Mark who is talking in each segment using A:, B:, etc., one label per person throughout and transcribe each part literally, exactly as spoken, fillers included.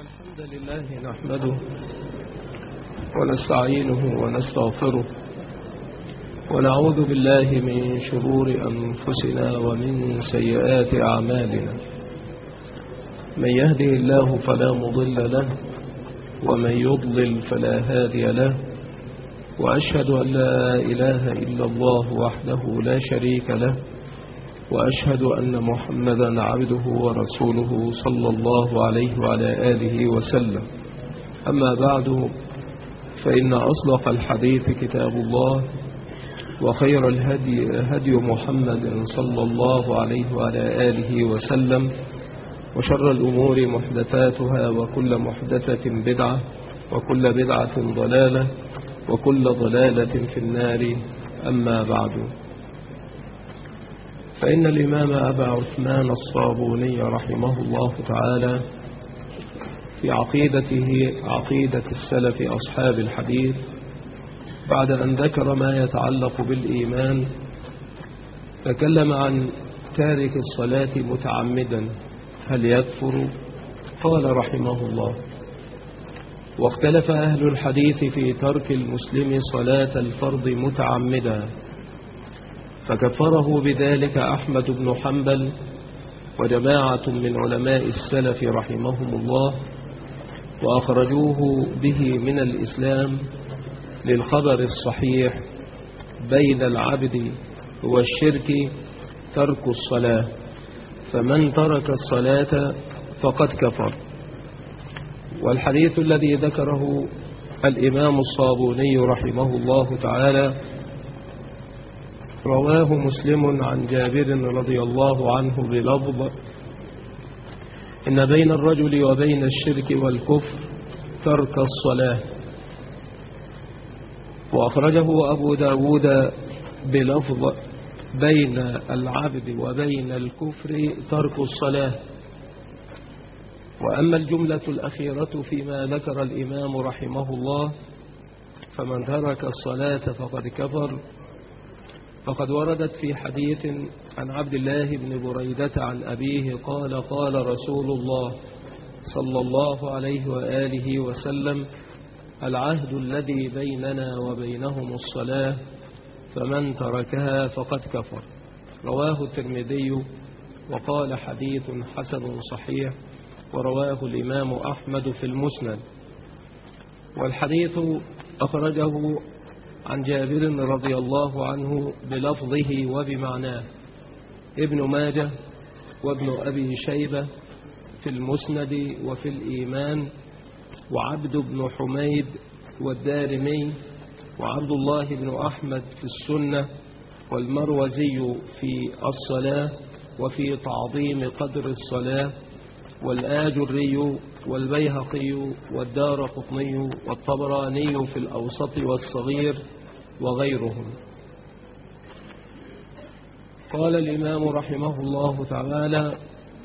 A: الحمد لله نحمده ونستعينه ونستغفره ونعوذ بالله من شرور أنفسنا ومن سيئات أعمالنا. من يهده الله فلا مضل له ومن يضلل فلا هادي له، وأشهد أن لا إله إلا الله وحده لا شريك له، وأشهد أن محمدا عبده ورسوله صلى الله عليه وعلى آله وسلم. أما بعد، فإن أصدق الحديث كتاب الله، وخير الهدي هدي محمد صلى الله عليه وعلى آله وسلم، وشر الأمور محدثاتها، وكل محدثة بدعة، وكل بدعة ضلالة، وكل ضلالة في النار. أما بعد، فإن الإمام أبا عثمان الصابوني رحمه الله تعالى في عقيدته عقيدة السلف أصحاب الحديث، بعد أن ذكر ما يتعلق بالإيمان، تكلم عن تارك الصلاة متعمدا هل يكفر؟ قال رحمه الله: واختلف أهل الحديث في ترك المسلم صلاة الفرض متعمدا، فكفره بذلك أحمد بن حنبل وجماعة من علماء السلف رحمهم الله، وأخرجوه به من الإسلام للخبر الصحيح: بين العبد والشرك ترك الصلاة، فمن ترك الصلاة فقد كفر. والحديث الذي ذكره الإمام الصابوني رحمه الله تعالى رواه مسلم عن جابر رضي الله عنه بلفظ: إن بين الرجل وبين الشرك والكفر ترك الصلاة. وأخرجه أبو داود بلفظ: بين العبد وبين الكفر ترك الصلاة. وأما الجملة الأخيرة فيما ذكر الإمام رحمه الله: فمن ترك الصلاة فقد كفر، فقد وردت في حديث عن عبد الله بن بريدة عن أبيه قال: قال رسول الله صلى الله عليه وآله وسلم: العهد الذي بيننا وبينهم الصلاة، فمن تركها فقد كفر. رواه الترمذي وقال: حديث حسن صحيح، ورواه الإمام أحمد في المسند. والحديث أخرجه عن جابر رضي الله عنه بلفظه وبمعناه ابن ماجه وابن أبي شيبة في المسند وفي الإيمان، وعبد بن حميد والدارمي، وعبد الله بن أحمد في السنة، والمروزي في الصلاة وفي تعظيم قدر الصلاة، والآجري والبيهقي والدارقطني والطبراني في الأوسط والصغير وغيرهم. قال الإمام رحمه الله تعالى: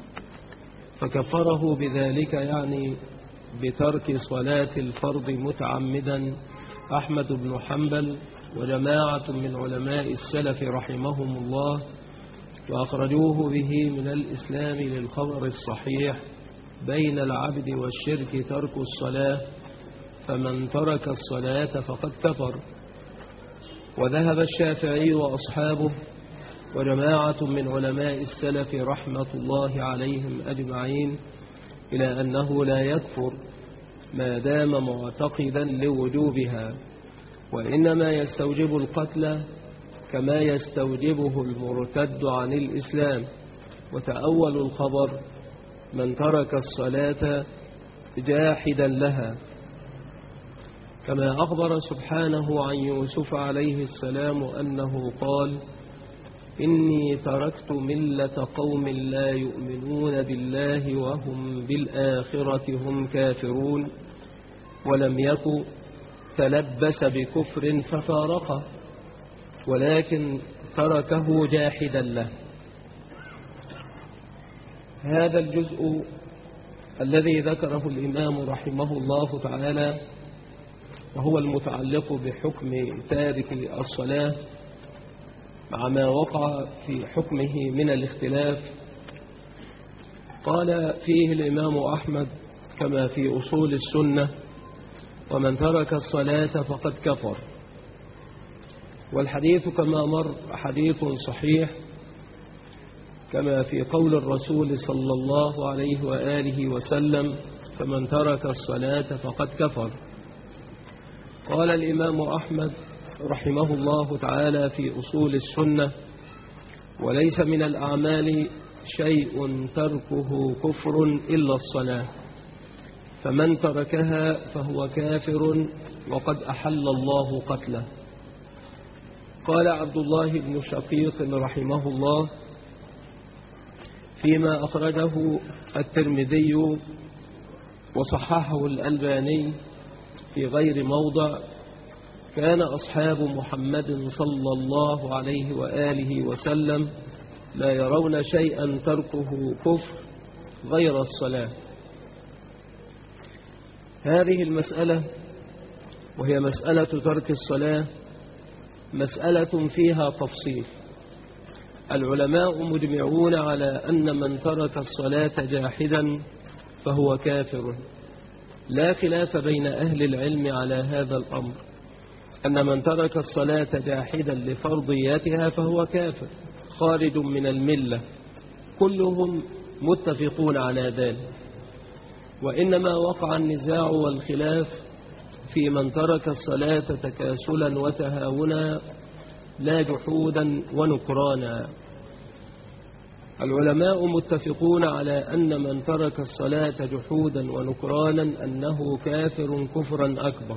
A: فكفره بذلك، يعني بترك صلاة الفرض متعمدا، أحمد بن حنبل وجماعة من علماء السلف رحمهم الله، وأخرجوه به من الإسلام للخبر الصحيح: بين العبد والشرك ترك الصلاة، فمن ترك الصلاة فقد كفر. وذهب الشافعي وأصحابه وجماعة من علماء السلف رحمة الله عليهم أجمعين إلى أنه لا يكفر ما دام معتقدا لوجوبها، وإنما يستوجب القتل كما يستوجبه المرتد عن الإسلام. وتأول الخبر: من ترك الصلاة جاحدا لها، كما أخبر سبحانه عن يوسف عليه السلام أنه قال: إني تركت ملة قوم لا يؤمنون بالله وهم بالآخرة هم كافرون، ولم يك تلبس بكفر ففارقه، ولكن تركه جاحدا له. هذا الجزء الذي ذكره الإمام رحمه الله تعالى، وهو المتعلق بحكم تارك الصلاة، مع ما وقع في حكمه من الاختلاف، قال فيه الإمام أحمد كما في أصول السنة: ومن ترك الصلاة فقد كفر. والحديث كما مر حديث صحيح كما في قول الرسول صلى الله عليه وآله وسلم: فمن ترك الصلاة فقد كفر. قال الإمام أحمد رحمه الله تعالى في أصول السنة: وليس من الأعمال شيء تركه كفر إلا الصلاة، فمن تركها فهو كافر وقد أحل الله قتله. قال عبد الله بن شقيق رحمه الله فيما أخرجه الترمذي وصححه الألباني في غير موضع: كان أصحاب محمد صلى الله عليه وآله وسلم لا يرون شيئا تركه كفر غير الصلاة. هذه المسألة، وهي مسألة ترك الصلاة، مسألة فيها تفصيل. العلماء مجمعون على أن من ترك الصلاة جاحدا فهو كافر، لا خلاف بين أهل العلم على هذا الأمر، أن من ترك الصلاة جاحدا لفرضياتها فهو كافر خارج من الملة، كلهم متفقون على ذلك. وإنما وقع النزاع والخلاف في من ترك الصلاة تكاسلا وتهاونا لا جحودا ونكرانا. العلماء متفقون على أن من ترك الصلاة جحودا ونكرانا أنه كافر كفرا أكبر،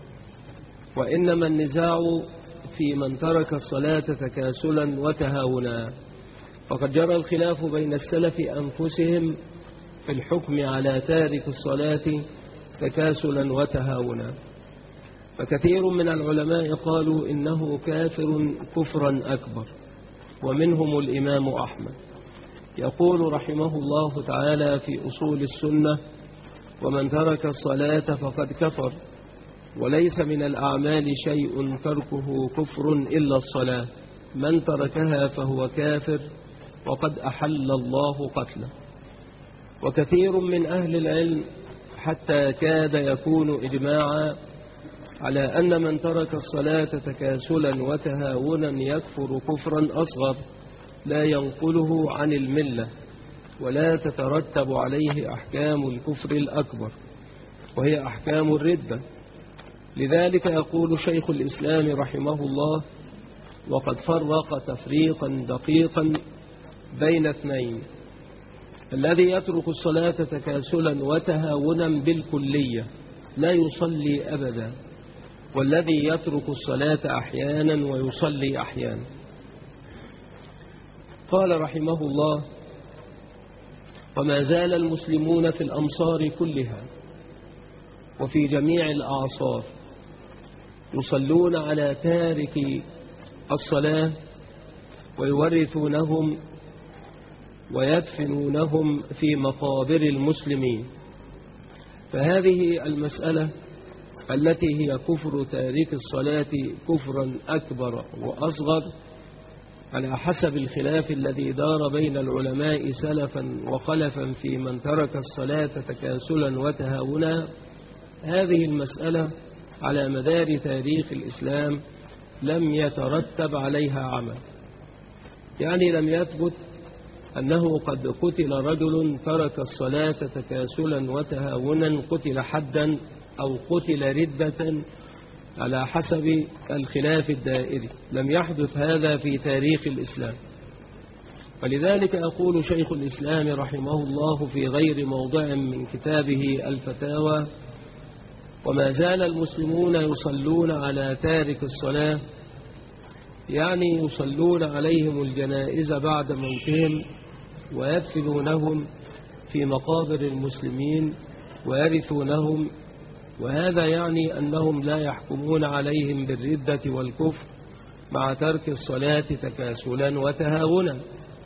A: وإنما النزاع في من ترك الصلاة تكاسلا وتهاونا. فقد جرى الخلاف بين السلف أنفسهم في الحكم على تارك الصلاة تكاسلا وتهاونا، فكثير من العلماء قالوا إنه كافر كفرا أكبر، ومنهم الإمام أحمد يقول رحمه الله تعالى في أصول السنة: ومن ترك الصلاة فقد كفر، وليس من الأعمال شيء تركه كفر إلا الصلاة، من تركها فهو كافر وقد أحل الله قتله. وكثير من أهل العلم حتى كاد يكون إجماعا على أن من ترك الصلاة تكاسلا وتهاونا يكفر كفرا أصغر لا ينقله عن الملة ولا تترتب عليه أحكام الكفر الأكبر، وهي أحكام الردة. لذلك يقول شيخ الإسلام رحمه الله: وقد فرق تفريقا دقيقا بين اثنين: الذي يترك الصلاة تكاسلا وتهاونا بالكلية لا يصلي أبدا، والذي يترك الصلاة أحيانا ويصلي أحيانا. قال رحمه الله: وما زال المسلمون في الأمصار كلها وفي جميع الأعصار يصلون على تارك الصلاة ويورثونهم ويدفنونهم في مقابر المسلمين. فهذه المسألة التي هي كفر تارك الصلاة كفرا أكبر وأصغر على حسب الخلاف الذي دار بين العلماء سلفا وخلفا في من ترك الصلاة تكاسلا وتهاونا، هذه المسألة على مدار تاريخ الإسلام لم يترتب عليها عمل، يعني لم يثبت أنه قد قتل رجل ترك الصلاة تكاسلا وتهاونا قتل حدا أو قتل ردة على حسب الخلاف الدائري، لم يحدث هذا في تاريخ الإسلام. ولذلك يقول شيخ الإسلام رحمه الله في غير موضع من كتابه الفتاوى: وما زال المسلمون يصلون على تارك الصلاة، يعني يصلون عليهم الجنائز بعد موتهم ويدفنونهم في مقابر المسلمين ويرثونهم، وهذا يعني أنهم لا يحكمون عليهم بالردة والكفر مع ترك الصلاة تكاسلا وتهاونا.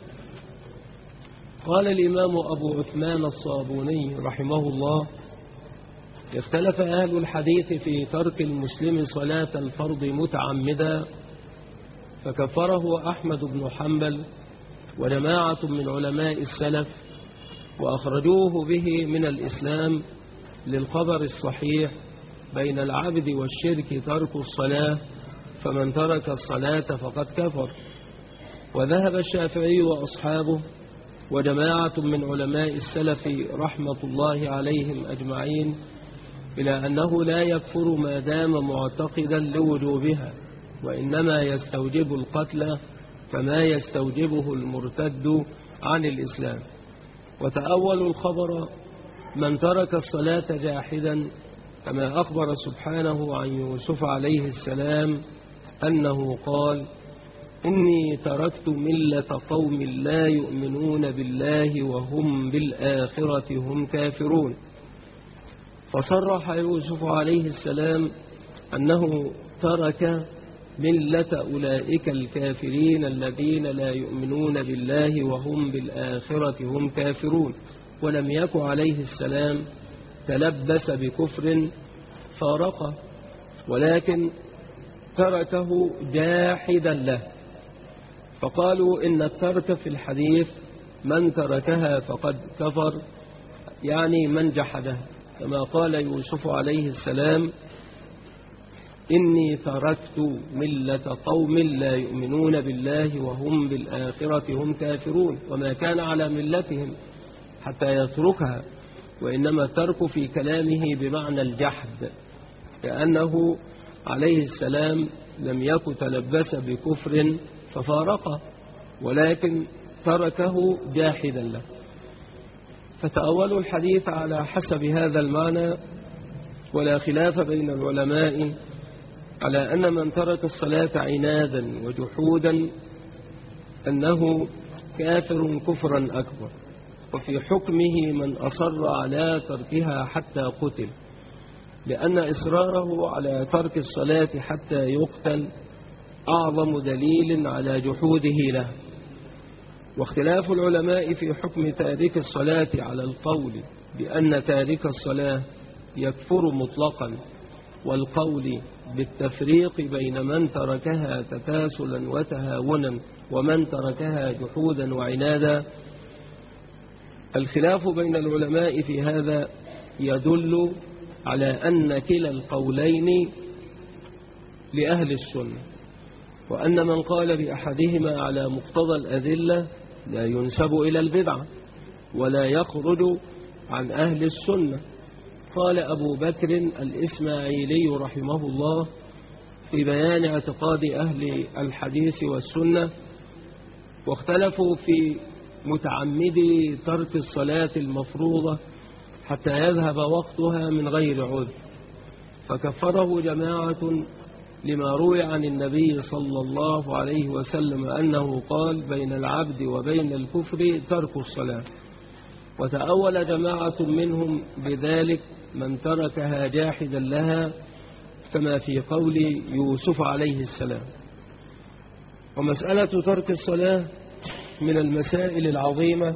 A: قال الإمام أبو عثمان الصابوني رحمه الله: اختلف أهل الحديث في ترك المسلم صلاة الفرض متعمدا، فكفره أحمد بن حنبل وجماعة من علماء السلف، وأخرجوه به من الإسلام للخبر الصحيح بين العبد والشرك ترك الصلاة، فمن ترك الصلاة فقد كفر. وذهب الشافعي وأصحابه وجماعة من علماء السلف رحمة الله عليهم أجمعين إلى أنه لا يكفر ما دام معتقدا لوجوبها، وإنما يستوجب القتل كما يستوجبه المرتد عن الإسلام. وتأولوا الخبر من ترك الصلاة جاحدا، كما أخبر سبحانه عن يوسف عليه السلام أنه قال: إني تركت ملة قوم لا يؤمنون بالله وهم بالآخرة هم كافرون. فصرح يوسف عليه السلام أنه ترك ملة أولئك الكافرين الذين لا يؤمنون بالله وهم بالآخرة هم كافرون، ولم يك عليه السلام تلبس بكفر فارقه، ولكن تركه جاحدا له. فقالوا إن الترك في الحديث من تركها فقد كفر، يعني من جحدها، كما قال يوسف عليه السلام: إني تركت ملة قوم لا يؤمنون بالله وهم بالآخرة هم كافرون، وما كان على ملتهم حتى يتركها، وإنما الترك في كلامه بمعنى الجحد، كأنه عليه السلام لم يكن تلبس بكفر ففارقه، ولكن تركه جاحدا له. فتأولوا الحديث على حسب هذا المعنى، ولا خلاف بين العلماء على أن من ترك الصلاة عنادا وجحودا أنه كافر كفرا أكبر، وفي حكمه من أصر على تركها حتى قتل، لأن إصراره على ترك الصلاة حتى يقتل أعظم دليل على جحوده له. واختلاف العلماء في حكم تارك الصلاة على القول بأن تارك الصلاة يكفر مطلقا، والقول بالتفريق بين من تركها تكاسلا وتهاونا ومن تركها جحودا وعنادا. الخلاف بين العلماء في هذا يدل على أن كلا القولين لأهل السنة، وأن من قال بأحدهما على مقتضى الأدلة لا ينسب إلى البدعة ولا يخرج عن أهل السنة. قال أبو بكر الإسماعيلي رحمه الله في بيان اعتقاد أهل الحديث والسنة: واختلفوا في متعمدي ترك الصلاة المفروضة حتى يذهب وقتها من غير عذر، فكفره جماعة لما روي عن النبي صلى الله عليه وسلم أنه قال: بين العبد وبين الكفر ترك الصلاة. وتأول جماعة منهم بذلك من تركها جاحدا لها، كما في قول يوسف عليه السلام. ومسألة ترك الصلاة من المسائل العظيمة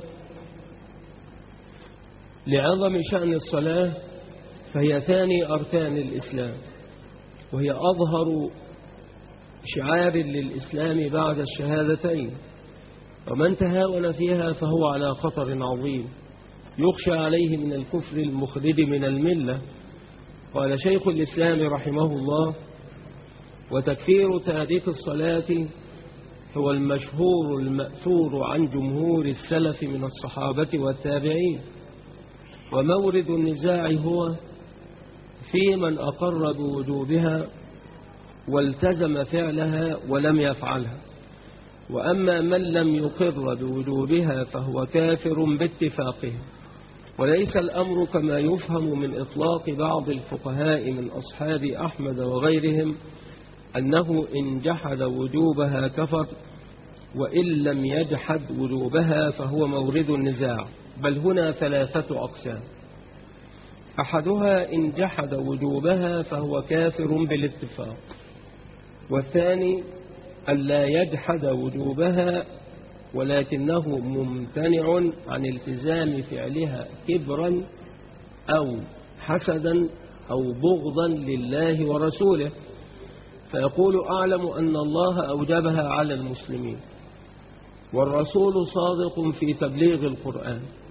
A: لعظم شأن الصلاة، فهي ثاني أركان الإسلام، وهي أظهر شعار للإسلام بعد الشهادتين، ومن تهاون فيها فهو على خطر عظيم يخشى عليه من الكفر المخرج من الملة. قال شيخ الإسلام رحمه الله: وتكفير تارك الصلاة هو المشهور المأثور عن جمهور السلف من الصحابة والتابعين، ومورد النزاع هو في من أقر بوجوبها والتزم فعلها ولم يفعلها، وأما من لم يقر بوجوبها فهو كافر باتفاقه. وليس الأمر كما يفهم من إطلاق بعض الفقهاء من أصحاب أحمد وغيرهم أنه إن جحد وجوبها كفر، وإن لم يجحد وجوبها فهو مورد النزاع، بل هنا ثلاثة أقسام: أحدها إن جحد وجوبها فهو كافر بالاتفاق، والثاني أن لا يجحد وجوبها ولكنه ممتنع عن التزام فعلها كبرا أو حسدا أو بغضا لله ورسوله، فيقول: أعلم أن الله أوجبها على المسلمين والرسول صادق في تبليغ القرآن،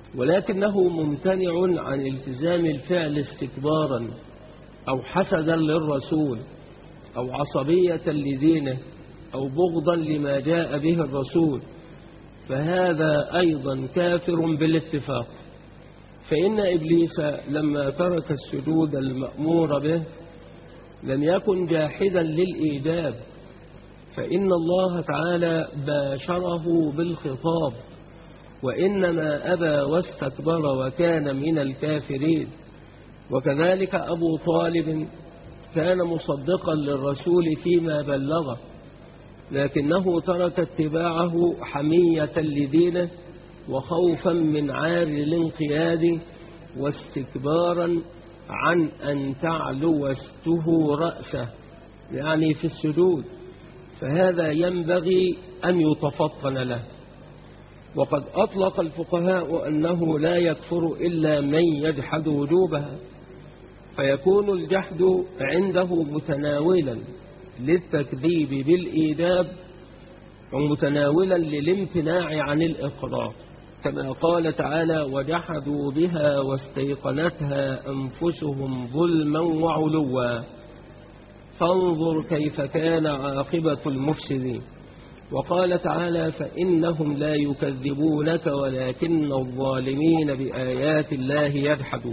A: ولكنه ممتنع عن التزام الفعل استكبارا أو حسدا للرسول أو عصبية لدينه أو بغضا لما جاء به الرسول، فهذا أيضا كافر بالاتفاق. فإن إبليس لما ترك السجود المأمور به لم يكن جاحدا للإيجاب، فإن الله تعالى باشره بالخطاب، وإنما أبى واستكبر وكان من الكافرين. وكذلك أبو طالب كان مصدقا للرسول فيما بلغه، لكنه ترك اتباعه حمية لدينه وخوفا من عار الانقياد واستكبارا عن أن تعلو وسته رأسه، يعني في السجود، فهذا ينبغي أن يتفطن له. وقد أطلق الفقهاء أنه لا يكفر إلا من يجحد وجوبها، فيكون الجحد عنده متناولا للتكذيب بالإيجاب ومتناولا للامتناع عن الإقرار، كما قال تعالى: وجحدوا بها واستيقنتها أنفسهم ظلما وعلوا فانظر كيف كان عاقبة المفسدين. وقال تعالى: فإنهم لا يكذبونك ولكن الظالمين بآيات الله يجحدون.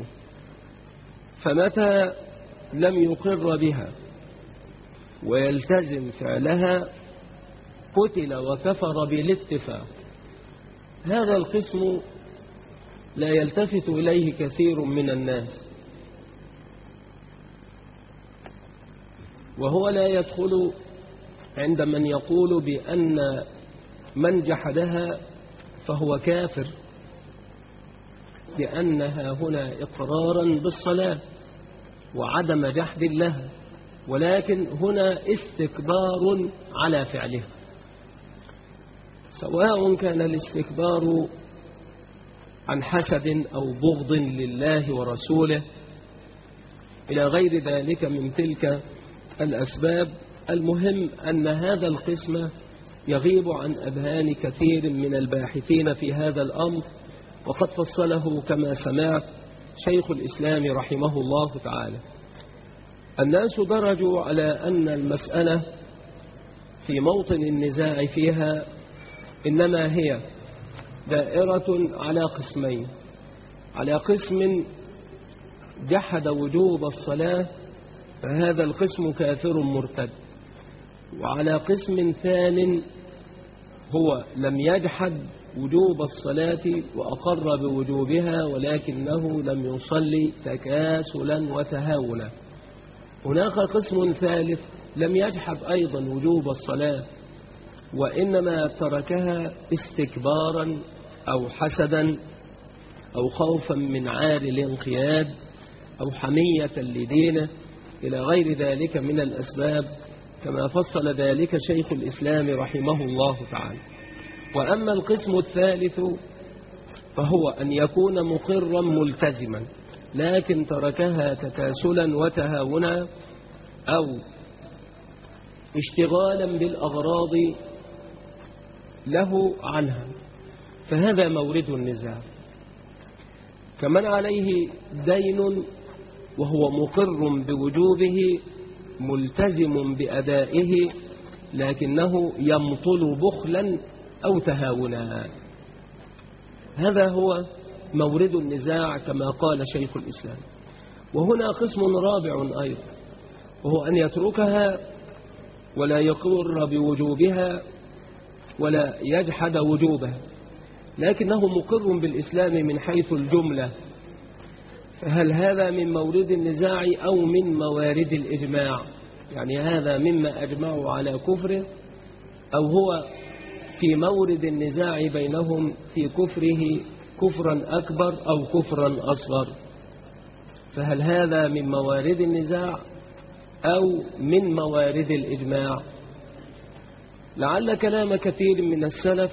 A: فمتى لم يقر بها ويلتزم فعلها قتل وكفر بالاتفاق. هذا القسم لا يلتفت إليه كثير من الناس، وهو لا يدخل عند من يقول بأن من جحدها فهو كافر، لأنها هنا إقرارا بالصلاة وعدم جحد لها، ولكن هنا استكبار على فعلها، سواء كان الاستكبار عن حسد أو بغض لله ورسوله إلى غير ذلك من تلك الأسباب. المهم أن هذا القسم يغيب عن أذهان كثير من الباحثين في هذا الأمر، وقد فصله كما سمعت شيخ الإسلام رحمه الله تعالى. الناس درجوا على أن المسألة في موطن النزاع فيها إنما هي دائرة على قسمين: على قسم جحد وجوب الصلاة فهذا القسم كافر مرتد، وعلى قسم ثان هو لم يجحد وجوب الصلاة وأقر بوجوبها ولكنه لم يصلي تكاسلا وتهاونا. هناك قسم ثالث لم يجحد أيضا وجوب الصلاة وإنما تركها استكبارا أو حسدا أو خوفا من عار الانقياد أو حمية لدينه إلى غير ذلك من الأسباب، كما فصل ذلك شيخ الإسلام رحمه الله تعالى. وأما القسم الثالث فهو أن يكون مقرا ملتزما لكن تركها تكاسلا وتهاونا أو اشتغالا بالأغراض له عنها، فهذا مورد النزاع. كمن عليه دين وهو مقر بوجوبه ملتزم بأدائه لكنه يمطل بخلا أو تهاونا، هذا هو مورد النزاع كما قال شيخ الإسلام. وهنا قسم رابع أيضا، وهو أن يتركها ولا يقر بوجوبها ولا يجحد وجوبها لكنه مقر بالإسلام من حيث الجملة، فهل هذا من مورد النزاع أو من موارد الإجماع؟ يعني هذا مما أجمعوا على كفره أو هو في مورد النزاع بينهم في كفره كفرا أكبر أو كفرا أصغر؟ فهل هذا من موارد النزاع أو من موارد الإجماع؟ لعل كلام كثير من السلف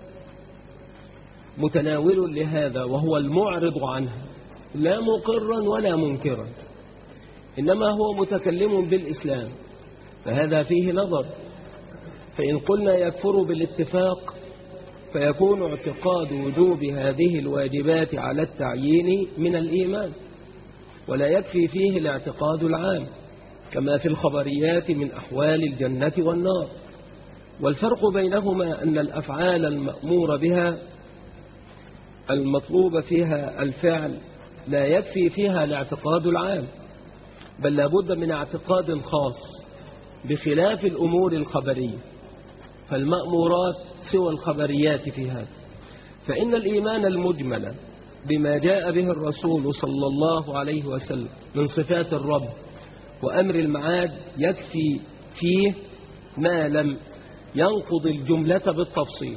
A: متناول لهذا، وهو المعرض عنها لا مقرا ولا منكرا، إنما هو متكلم بالإسلام، فهذا فيه نظر. فإن قلنا يكفر بالاتفاق فيكون اعتقاد وجوب هذه الواجبات على التعيين من الإيمان، ولا يكفي فيه الاعتقاد العام كما في الخبريات من أحوال الجنة والنار. والفرق بينهما أن الأفعال المأمور بها المطلوب فيها الفعل لا يكفي فيها الاعتقاد العام، بل لابد من اعتقاد خاص، بخلاف الأمور الخبرية، فالمأمورات سوى الخبريات في هذا. فإن الإيمان المجمل بما جاء به الرسول صلى الله عليه وسلم من صفات الرب وأمر المعاد يكفي فيه ما لم ينقض الجملة بالتفصيل،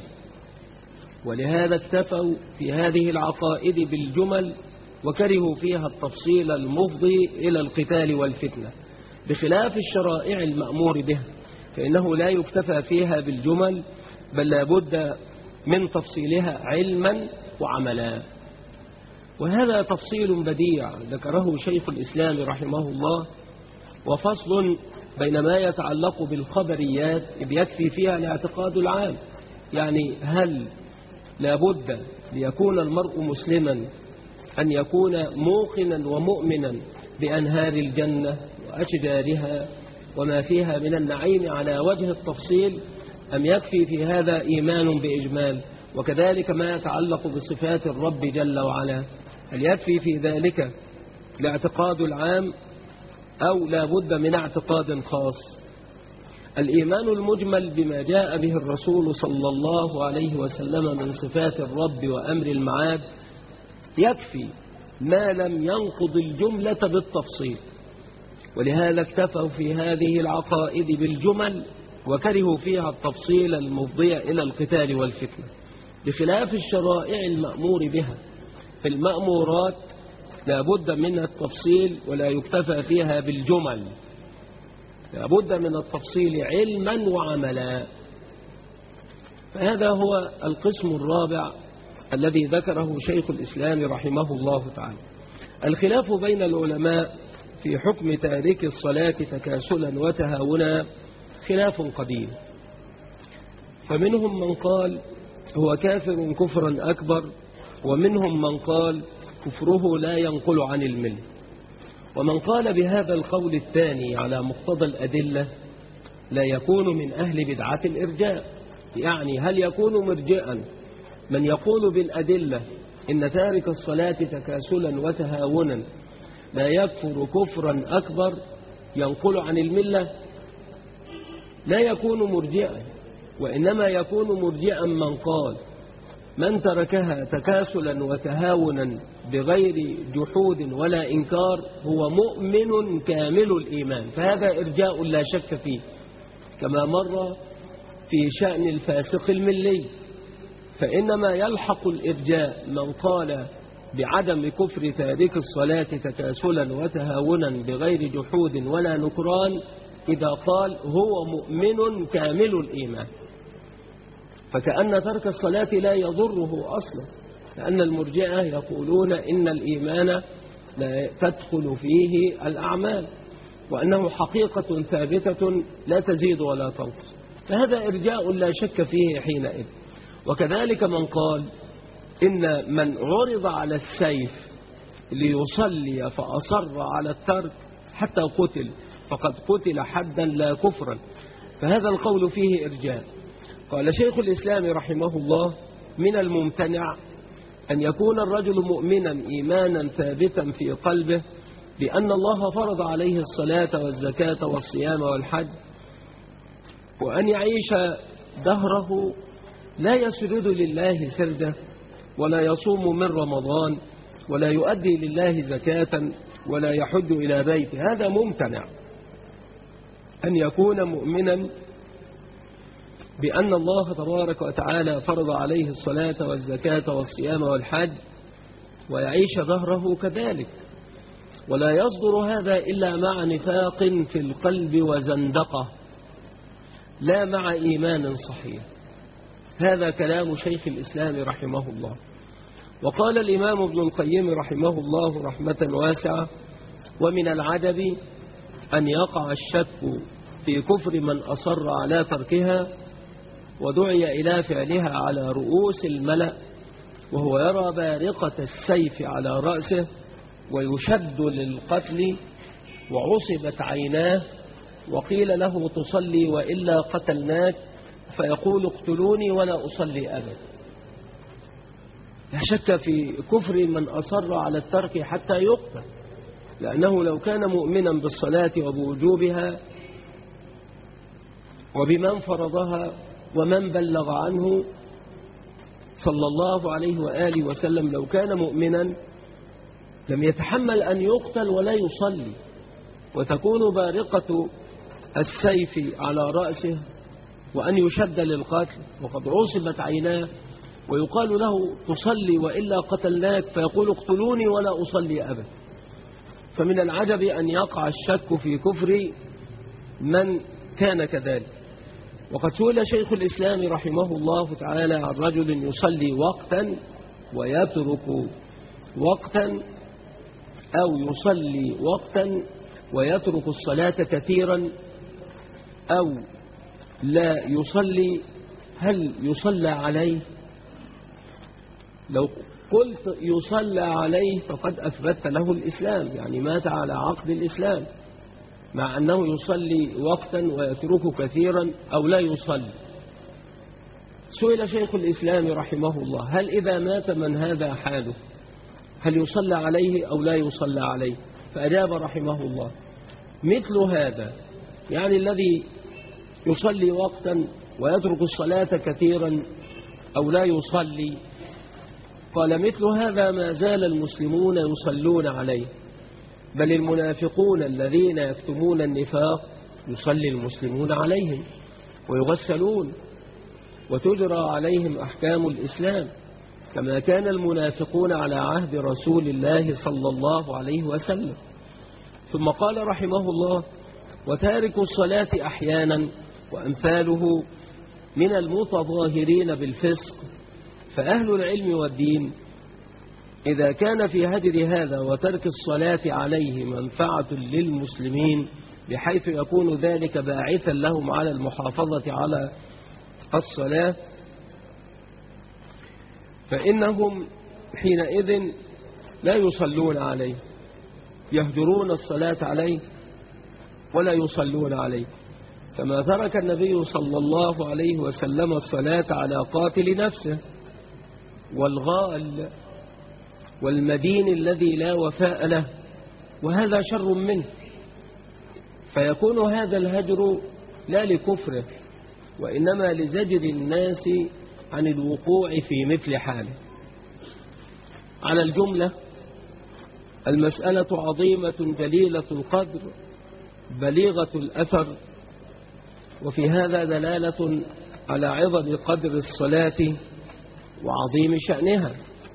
A: ولهذا اكتفوا في هذه العقائد بالجمل وكرهوا فيها التفصيل المفضي إلى القتال والفتنة، بخلاف الشرائع المأمور بها فإنه لا يكتفى فيها بالجمل، بل لابد من تفصيلها علما وعملا. وهذا تفصيل بديع ذكره شيخ الإسلام رحمه الله، وفصل بين ما يتعلق بالخبريات يكفي فيها الاعتقاد العام، يعني هل لابد ليكون المرء مسلما أن يكون موقنا ومؤمنا بأنهار الجنة وأشجارها وما فيها من النعيم على وجه التفصيل، أم يكفي في هذا إيمان بإجمال؟ وكذلك ما يتعلق بصفات الرب جل وعلا، هل يكفي في ذلك الاعتقاد العام أو لا بد من اعتقاد خاص؟ الإيمان المجمل بما جاء به الرسول صلى الله عليه وسلم من صفات الرب وأمر المعاد يكفي ما لم ينقض الجملة بالتفصيل، ولهذا اكتفوا في هذه العقائد بالجمل وكرهوا فيها التفصيل المفضي إلى القتال والفتنة، بخلاف الشرائع المأمور بها. في المأمورات لا بد من التفصيل ولا يكتفى فيها بالجمل، لا بد من التفصيل علما وعملا. فهذا هو القسم الرابع الذي ذكره شيخ الإسلام رحمه الله تعالى. الخلاف بين العلماء في حكم تارك الصلاة تكاسلا وتهاونا خلاف قديم، فمنهم من قال هو كافر كفرا أكبر، ومنهم من قال كفره لا ينقل عن الملة. ومن قال بهذا القول الثاني على مقتضى الأدلة لا يكون من أهل بدعة الإرجاء. يعني هل يكون مرجئا من يقول بالأدلة إن تارك الصلاة تكاسلا وتهاونا لا يكفر كفرا أكبر ينقل عن الملة؟ لا يكون مرجئا، وإنما يكون مرجئا من قال من تركها تكاسلا وتهاونا بغير جحود ولا إنكار هو مؤمن كامل الإيمان، فهذا إرجاء لا شك فيه، كما مر في شأن الفاسق الملي. فإنما يلحق الإرجاء من قال بعدم كفر تارك الصلاة تكاسلا وتهاونا بغير جحود ولا نكران إذا قال هو مؤمن كامل الإيمان، فكأن ترك الصلاة لا يضره أصلا، لأن المرجئة يقولون إن الإيمان لا تدخل فيه الأعمال، وأنه حقيقة ثابتة لا تزيد ولا تنقص، فهذا إرجاء لا شك فيه حينئذ. وكذلك من قال إن من عرض على السيف ليصلي فأصر على الترك حتى قتل فقد قتل حدا لا كفرا، فهذا القول فيه إرجاء. قال شيخ الإسلام رحمه الله من الممتنع أن يكون الرجل مؤمنا إيمانا ثابتا في قلبه بأن الله فرض عليه الصلاة والزكاة والصيام والحج، وأن يعيش دهره لا يسجد لله سجدة ولا يصوم من رمضان ولا يؤدي لله زكاة ولا يحج إلى بيته. هذا ممتنع أن يكون مؤمنا بأن الله تبارك وتعالى فرض عليه الصلاة والزكاة والصيام والحج ويعيش دهره كذلك، ولا يصدر هذا إلا مع نفاق في القلب وزندقة لا مع إيمان صحيح. هذا كلام شيخ الإسلام رحمه الله. وقال الإمام ابن القيم رحمه الله رحمة واسعة ومن العجب أن يقع الشك في كفر من أصر على تركها ودعي إلى فعلها على رؤوس الملأ، وهو يرى بارقة السيف على رأسه ويشد للقتل، وعصبت عيناه، وقيل له تصلي وإلا قتلناك، فيقول اقتلوني ولا أصلي أبدا. لا شك في كفر من أصر على الترك حتى يقتل، لأنه لو كان مؤمنا بالصلاة وبوجوبها وبمن فرضها ومن بلغ عنه صلى الله عليه وآله وسلم، لو كان مؤمنا لم يتحمل أن يقتل ولا يصلي، وتكون بارقة السيف على رأسه وأن يشد للقتل وقد عصبت عيناه، ويقال له تصلي وإلا قتلناك، فيقول اقتلوني ولا أصلي أبدا. فمن العجب أن يقع الشك في كفر من كان كذلك. وقد سئل شيخ الإسلام رحمه الله تعالى عن رجل يصلي وقتا ويترك وقتا، أو يصلي وقتا ويترك الصلاة كثيرا، أو لا يصلي، هل يصلى عليه؟ لو قلت يصلى عليه فقد أثبت له الإسلام، يعني مات على عقد الإسلام، مع أنه يصلي وقتا ويتركه كثيرا أو لا يصلي. سئل شيخ الإسلام رحمه الله هل إذا مات من هذا حاله هل يصلى عليه أو لا يصلى عليه؟ فأجاب رحمه الله مثل هذا، يعني الذي يصلي وقتا ويترك الصلاة كثيرا أو لا يصلي، قال مثل هذا ما زال المسلمون يصلون عليه، بل المنافقون الذين يكتمون النفاق يصلي المسلمون عليهم ويغسلون وتجرى عليهم أحكام الإسلام، كما كان المنافقون على عهد رسول الله صلى الله عليه وسلم. ثم قال رحمه الله وتارك الصلاة أحيانا وأمثاله من المتظاهرين بالفسق، فأهل العلم والدين إذا كان في هجر هذا وترك الصلاة عليه منفعة للمسلمين بحيث يكون ذلك باعثا لهم على المحافظة على الصلاة، فإنهم حينئذ لا يصلون عليه، يهجرون الصلاة عليه ولا يصلون عليه، كما ترك النبي صلى الله عليه وسلم الصلاة على قاتل نفسه والغال والمدين الذي لا وفاء له، وهذا شر منه، فيكون هذا الهجر لا لكفره وإنما لزجر الناس عن الوقوع في مثل حاله. على الجملة المسألة عظيمة جليلة القدر بليغة الأثر، وفي هذا دلالة على عظم قدر الصلاة وعظيم شأنها.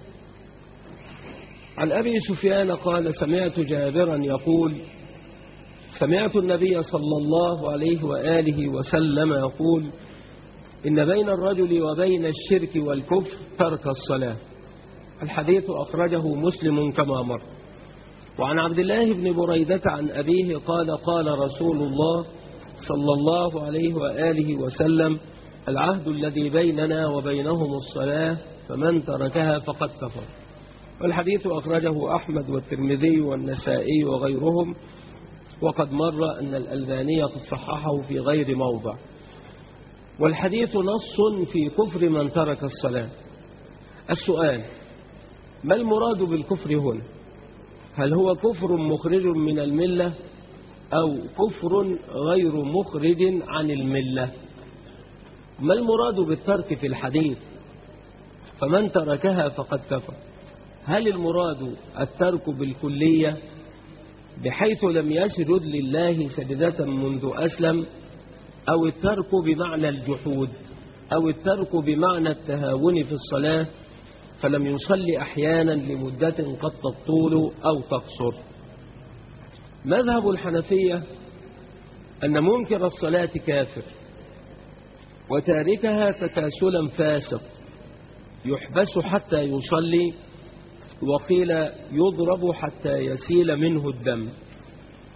A: عن أبي سفيان قال سمعت جابرا يقول سمعت النبي صلى الله عليه وآله وسلم يقول إن بين الرجل وبين الشرك والكفر ترك الصلاة. الحديث أخرجه مسلم كما مر. وعن عبد الله بن بريدة عن أبيه قال قال رسول الله صلى الله عليه وآله وسلم العهد الذي بيننا وبينهم الصلاة فمن تركها فقد كفر. والحديث أخرجه أحمد والترمذي والنسائي وغيرهم، وقد مر أن الألباني قد صححه في غير موضع. والحديث نص في كفر من ترك الصلاة. السؤال ما المراد بالكفر هنا؟ هل هو كفر مخرج من الملة أو كفر غير مخرج عن الملة؟ ما المراد بالترك في الحديث فمن تركها فقد كفر؟ هل المراد الترك بالكلية بحيث لم يسجد لله سجدة منذ أسلم، أو الترك بمعنى الجحود، أو الترك بمعنى التهاون في الصلاة فلم يصلي أحيانا لمدة قد تطول أو تقصر؟ مذهب الحنفية أن منكر الصلاة كافر وتاركها تكاسلا فاسق يحبس حتى يصلي، وقيل يضرب حتى يسيل منه الدم.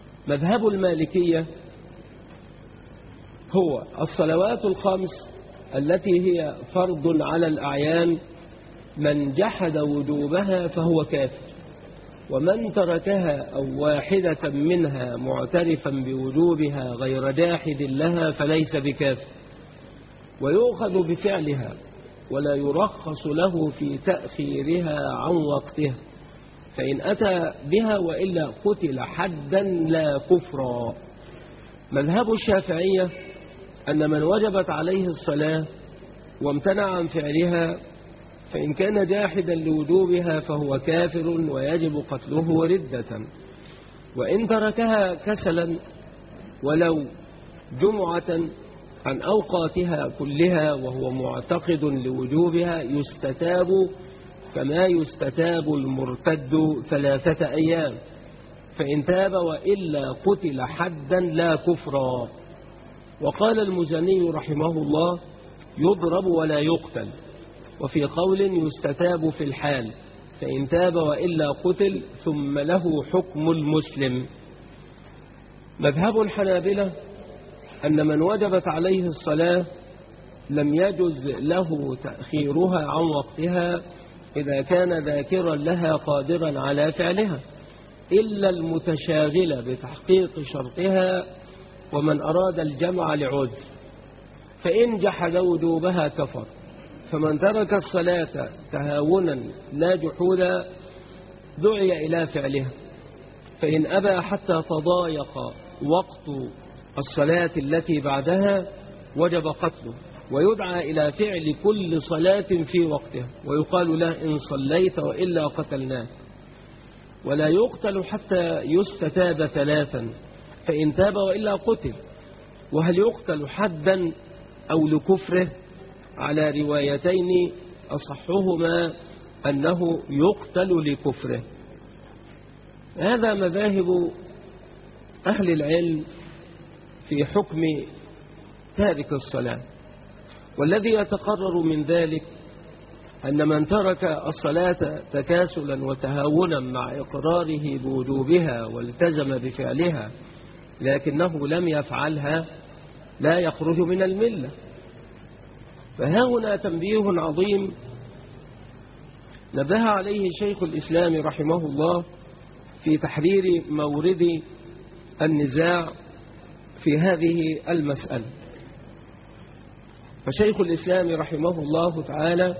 A: مذهب المالكية هو الصلوات الخمس التي هي فرض على الأعيان من جحد وجوبها فهو كافر، ومن تركها أو واحدة منها معترفا بوجوبها غير جاحد لها فليس بكافر، ويؤخذ بفعلها ولا يرخص له في تأخيرها عن وقتها، فإن أتى بها وإلا قتل حدا لا كفرا. مذهب الشافعية أن من وجبت عليه الصلاة وامتنع عن فعلها فإن كان جاحدا لوجوبها فهو كافر ويجب قتله ردة، وإن تركها كسلا ولو جمعة عن أوقاتها كلها وهو معتقد لوجوبها يستتاب كما يستتاب المرتد ثلاثة أيام، فإن تاب وإلا قتل حدا لا كفرا. وقال المزني رحمه الله يضرب ولا يقتل، وفي قول يستتاب في الحال، فإن تاب وإلا قتل ثم له حكم المسلم. مذهب الحنابلة أن من وجبت عليه الصلاة لم يجز له تأخيرها عن وقتها إذا كان ذاكرا لها قادرا على فعلها، إلا المتشاغل بتحقيق شرطها ومن أراد الجمع لعذر، فإن جحد وجوبها كفر. فمن ترك الصلاة تهاونا لا جحودا دعي إلى فعلها، فإن أبى حتى تضايق وقت الصلاة التي بعدها وجب قتله، ويدعى إلى فعل كل صلاة في وقتها، ويقال له إن صليت وإلا قتلناك، ولا يقتل حتى يستتاب ثلاثا، فإن تاب وإلا قتل. وهل يقتل حدا أو لكفره؟ على روايتين أصحهما أنه يقتل لكفره. هذا مذاهب أهل العلم في حكم تارك الصلاة، والذي يتقرر من ذلك أن من ترك الصلاة تكاسلا وتهاونا مع إقراره بوجوبها والتزم بفعلها لكنه لم يفعلها لا يخرج من الملة. فها هنا تنبيه عظيم نبه عليه شيخ الإسلام رحمه الله في تحرير مورد النزاع في هذه المسألة. فشيخ الإسلام رحمه الله تعالى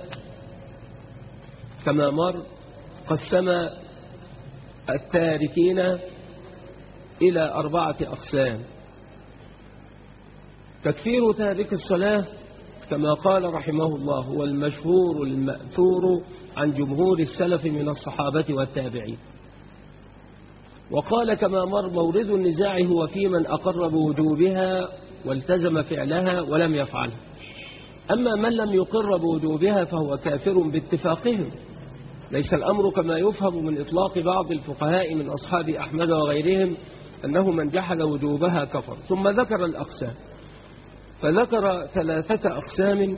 A: كما مر قسم التاركين إلى أربعة أقسام. تكفير تارك الصلاة كما قال رحمه الله هو المشهور المأثور عن جمهور السلف من الصحابة والتابعين. وقال كما مر مورد النزاع هو في من أقر بوجوبها والتزم فعلها ولم يفعلها. أما من لم يقر بوجوبها فهو كافر باتفاقهم، ليس الأمر كما يفهم من إطلاق بعض الفقهاء من أصحاب أحمد وغيرهم أنه من جحد وجوبها كفر. ثم ذكر الأقسام، فذكر ثلاثة أقسام.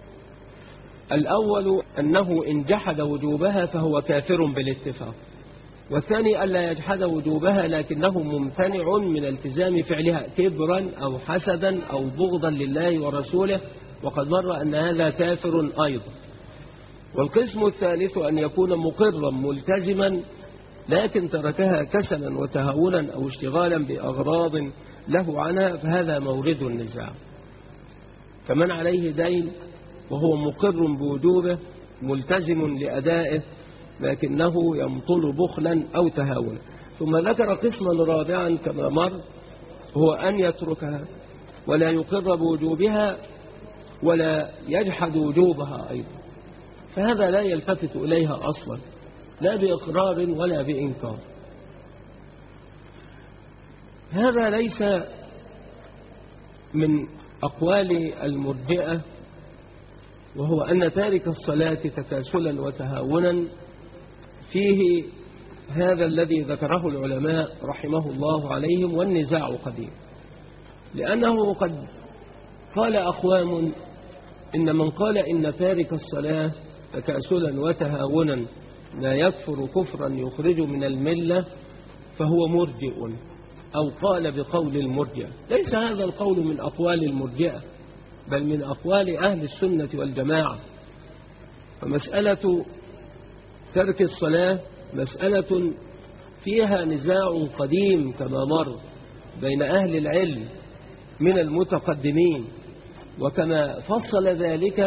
A: الأول أنه إن جحد وجوبها فهو كافر بالاتفاق، والثاني ألا يجحد وجوبها لكنه ممتنع من التزام فعلها كبرا أو حسدا أو بغضا لله ورسوله، وقد مر أن هذا كافر أيضا. والقسم الثالث أن يكون مقرا ملتزما لكن تركها كسلا وتهاونا أو اشتغالا بأغراض له عنها، فهذا مورد النزاع. فمن عليه دين وهو مقر بوجوبه ملتزم لأدائه لكنه يمطل بخلا أو تهاونا. ثم ذكر قسما رابعا كما مر هو أن يتركها ولا يقر بوجوبها ولا يجحد وجوبها أيضا، فهذا لا يلتفت إليها أصلا لا بإقرار ولا بإنكار. هذا ليس من أقوال المرجئة، وهو أن تارك الصلاة تكاسلا وتهاونا فيه هذا الذي ذكره العلماء رحمه الله عليهم والنزاع قديم، لأنه قد قال أقوام إن من قال إن تارك الصلاة تكاسلا وتهاونا لا يكفر كفرا يخرج من الملة فهو مرجئ، أو قال بقول المرجئة. ليس هذا القول من أقوال المرجئة، بل من أقوال أهل السنة والجماعة. فمسألة ترك الصلاة مسألة فيها نزاع قديم كما مر بين أهل العلم من المتقدمين، وكما فصل ذلك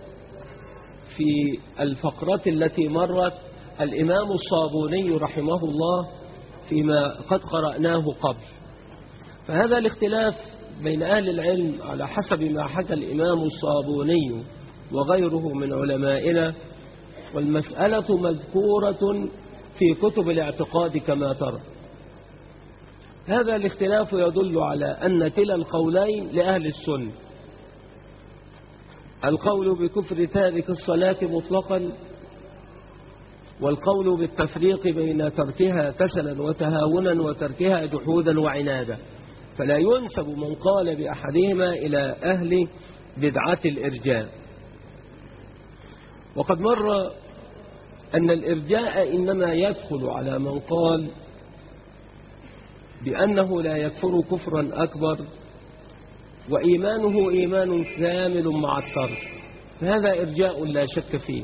A: في الفقرة التي مرت الإمام الصابوني رحمه الله فيما قد قرأناه قبل. فهذا الاختلاف بين أهل العلم على حسب ما حكى الإمام الصابوني وغيره من علمائنا، والمسألة مذكورة في كتب الاعتقاد كما ترى. هذا الاختلاف يدل على أن كلا القولين لأهل السنة: القول بكفر تارك الصلاة مطلقا، والقول بالتفريق بين تركها كسلا وتهاونا وتركها جحودا وعنادا. فلا ينسب من قال بأحدهما إلى أهل بدعة الإرجاء. وقد مر أن الإرجاء إنما يدخل على من قال بأنه لا يكفر كفرا أكبر وإيمانه إيمان كامل مع الترك، فهذا إرجاء لا شك فيه.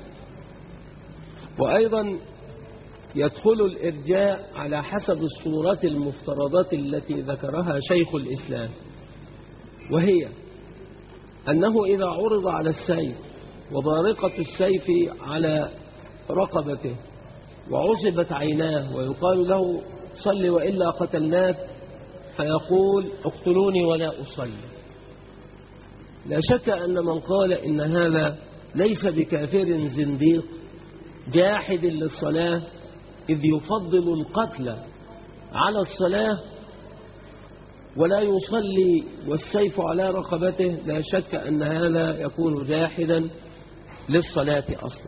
A: وأيضا يدخل الإرجاء على حسب الصورة المفترضة التي ذكرها شيخ الإسلام، وهي أنه إذا عرض على السيف وبارقة السيف على رقبته وعصبت عيناه ويقال له صل وإلا قتلناك، فيقول اقتلوني ولا أصلي، لا شك أن من قال إن هذا ليس بكافر زنديق جاحد للصلاة، إذ يفضل القتل على الصلاة ولا يصلي والسيف على رقبته، لا شك أن هذا يكون جاحدا للصلاة أصلا.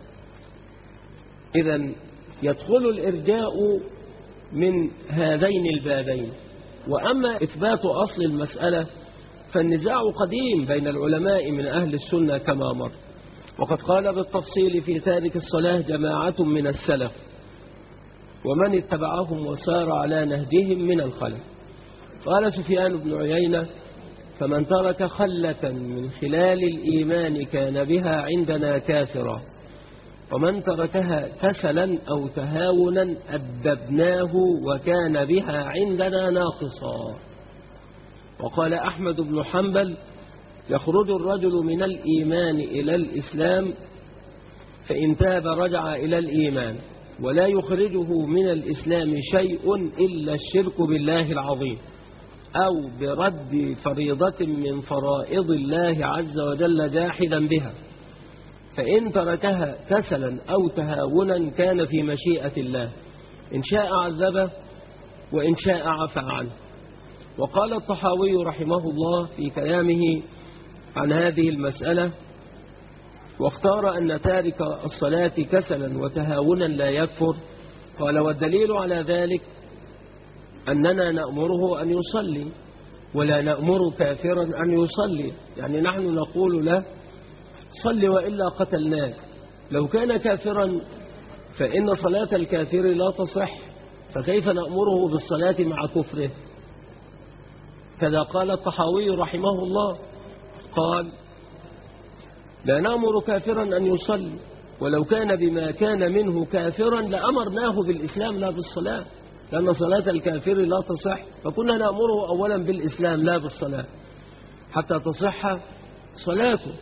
A: إذن يدخل الإرجاء من هذين البابين. وأما إثبات أصل المسألة فالنزاع قديم بين العلماء من أهل السنة كما مر، وقد قال بالتفصيل في تارك الصلاة جماعة من السلف ومن اتبعهم وسار على نهجهم من الخلف. قال سفيان بن عيينة: فمن ترك خلة من خلال الإيمان كان بها عندنا كافرا، ومن تركها كسلا أو تهاونا أدبناه وكان بها عندنا ناقصا. وقال أحمد بن حنبل: يخرج الرجل من الإيمان إلى الإسلام فإن تاب رجع إلى الإيمان، ولا يخرجه من الإسلام شيء إلا الشرك بالله العظيم أو برد فريضة من فرائض الله عز وجل جاحدا بها، فإن تركها كسلا أو تهاونا كان في مشيئة الله، إن شاء عذبه وإن شاء عفى عنه. وقال الطحاوي رحمه الله في كلامه عن هذه المسألة: واختار أن تارك الصلاة كسلا وتهاونا لا يكفر. قال: والدليل على ذلك أننا نأمره أن يصلي ولا نأمر كافرا أن يصلي، يعني نحن نقول له صل وإلا قتلناك. لو كان كافرا فإن صلاة الكافر لا تصح، فكيف نأمره بالصلاة مع كفره؟ كذا قال الطحاوي رحمه الله، قال: لا نأمر كافرا أن يصلي، ولو كان بما كان منه كافرا لأمرناه بالإسلام لا بالصلاة، لأن صلاة الكافر لا تصح، فكنا نأمره أولا بالإسلام لا بالصلاة حتى تصح صلاته.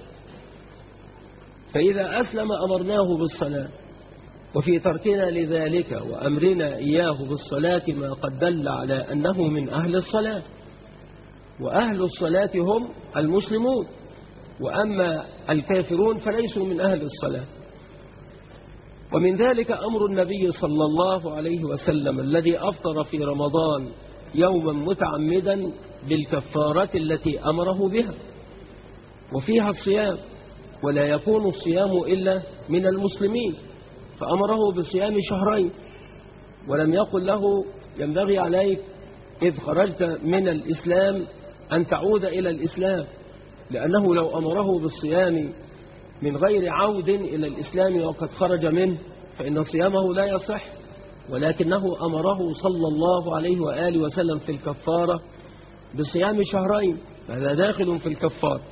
A: فإذا أسلم أمرناه بالصلاة، وفي تركنا لذلك وأمرنا إياه بالصلاة ما قد دل على أنه من أهل الصلاة، وأهل الصلاة هم المسلمون، وأما الكافرون فليسوا من أهل الصلاة. ومن ذلك أمر النبي صلى الله عليه وسلم الذي أفطر في رمضان يوما متعمدا بالكفارة التي أمره بها، وفيها الصيام، ولا يكون الصيام إلا من المسلمين، فأمره بصيام شهرين، ولم يقل له ينبغي عليك إذ خرجت من الإسلام أن تعود إلى الإسلام، لأنه لو أمره بالصيام من غير عود إلى الإسلام وقد خرج منه فإن صيامه لا يصح، ولكنه أمره صلى الله عليه وآله وسلم في الكفارة بصيام شهرين، فهذا داخل في الكفارة.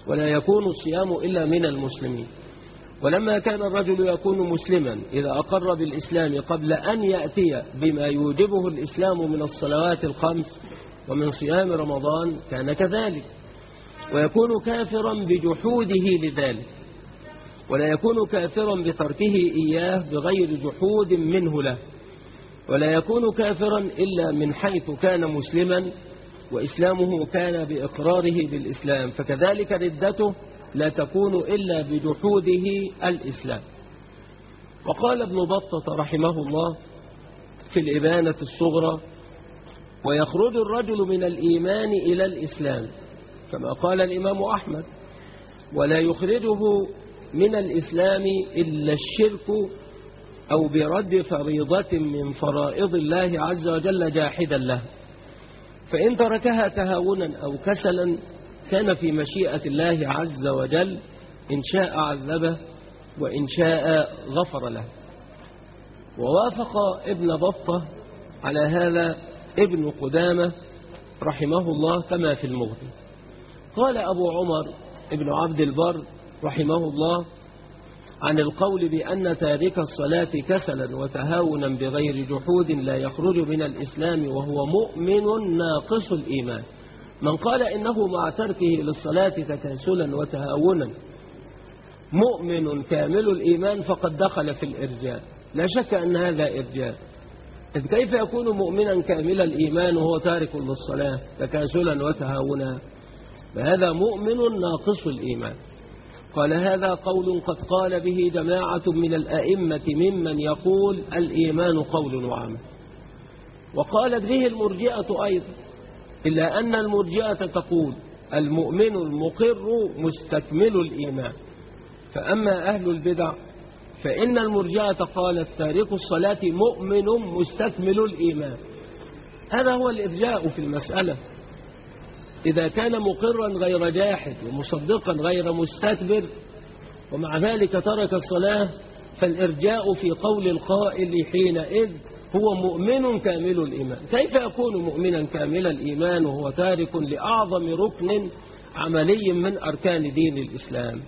A: ولا يكون الصيام إلا من المسلمين. ولما كان الرجل يكون مسلما إذا أقر بالإسلام قبل أن يأتي بما يوجبه الإسلام من الصلوات الخمس ومن صيام رمضان كان كذلك، ويكون كافرا بجحوده لذلك، ولا يكون كافرا بتركه إياه بغير جحود منه له، ولا يكون كافرا إلا من حيث كان مسلما وإسلامه كان بإقراره بالإسلام، فكذلك ردته لا تكون إلا بجحوده الإسلام. وقال ابن بطة رحمه الله في الإبانة الصغرى: ويخرج الرجل من الإيمان إلى الإسلام كما قال الإمام أحمد، ولا يخرجه من الإسلام إلا الشرك أو برد فريضة من فرائض الله عز وجل جاحدا له، فإن تركها تهاونا أو كسلا كان في مشيئة الله عز وجل، إن شاء عذبه وإن شاء غفر له. ووافق ابن بطة على هذا ابن قدامة رحمه الله كما في المغني. قال أبو عمر ابن عبد البر رحمه الله عن القول بأن تارك الصلاة كسلا وتهاونا بغير جحود لا يخرج من الإسلام وهو مؤمن ناقص الإيمان: من قال إنه مع تركه للصلاة تكاسلا وتهاونا مؤمن كامل الإيمان فقد دخل في الإرجاء. لا شك أن هذا إرجاء، إذ كيف يكون مؤمنا كامل الإيمان وهو تارك للصلاة تكاسلا وتهاونا؟ فهذا مؤمن ناقص الإيمان. قال: هذا قول قد قال به جماعة من الأئمة ممن يقول الإيمان قول وعمل، وقالت به المرجئة أيضا، إلا أن المرجئة تقول المؤمن المقر مستكمل الإيمان، فأما أهل البدع فإن المرجئة قالت تارك الصلاة مؤمن مستكمل الإيمان. هذا هو الإرجاء في المسألة، إذا كان مقرا غير جاحد ومصدقا غير مستكبر ومع ذلك ترك الصلاة، فالإرجاء في قول القائل حينئذ هو مؤمن كامل الإيمان. كيف يكون مؤمنا كامل الإيمان وهو تارك لأعظم ركن عملي من أركان دين الإسلام؟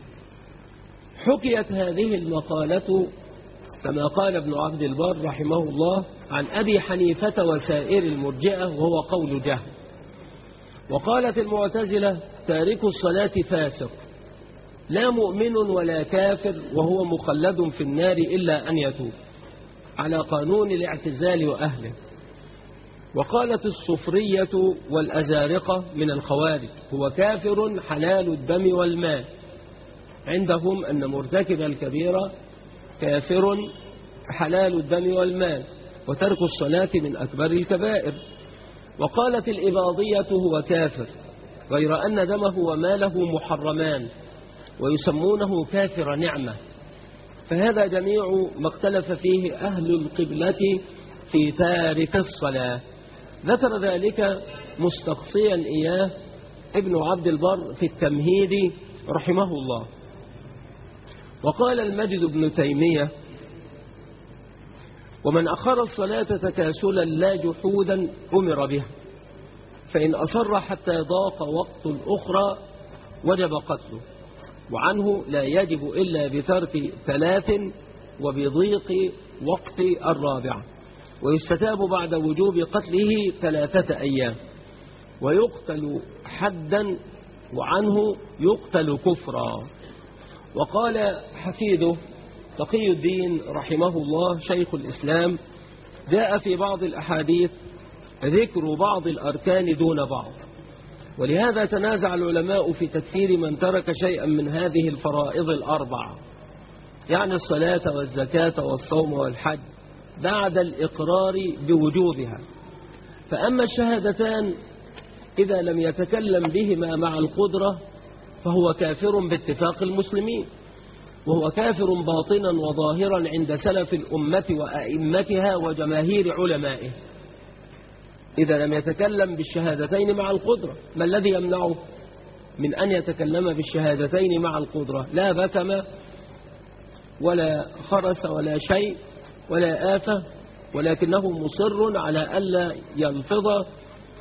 A: حكيت هذه المقالة كما قال ابن عبد البر رحمه الله عن أبي حنيفة وسائر المرجئة، وهو قول جهل. وقالت المعتزلة تارك الصلاة فاسق لا مؤمن ولا كافر وهو مخلد في النار إلا أن يتوب على قانون الاعتزال وأهله. وقالت الصفرية والأزارقة من الخوارج هو كافر حلال الدم والمال، عندهم أن مرتكب الكبيرة كافر حلال الدم والمال، وترك الصلاة من أكبر الكبائر. وقالت الإباضية هو كافر غير أن دمه وماله محرمان ويسمونه كافر نعمة. فهذا جميع ما اختلف فيه أهل القبلة في تارك الصلاة. ذكر ذلك مستقصيا إياه ابن عبد البر في التمهيد رحمه الله. وقال المجد بن تيمية: ومن أخر الصلاة تكاسلا لا جحودا أمر بها، فإن أصر حتى ضاق وقت الأخرى وجب قتله، وعنه لا يجب إلا بترك ثلاث وبضيق وقت الرابعة، ويستتاب بعد وجوب قتله ثلاثة أيام، ويقتل حدا، وعنه يقتل كفرا. وقال حفيده تقي الدين رحمه الله شيخ الإسلام: جاء في بعض الأحاديث ذكر بعض الأركان دون بعض، ولهذا تنازع العلماء في تكفير من ترك شيئا من هذه الفرائض الأربعة، يعني الصلاة والزكاة والصوم والحج، بعد الإقرار بوجوبها. فأما الشهادتان إذا لم يتكلم بهما مع القدرة فهو كافر باتفاق المسلمين، وهو كافر باطنا وظاهرا عند سلف الأمة وأئمتها وجماهير علمائه. إذا لم يتكلم بالشهادتين مع القدرة، ما الذي يمنعه من أن يتكلم بالشهادتين مع القدرة؟ لا بكم ولا خرس ولا شيء ولا آفة، ولكنه مصر على ألا يلفظ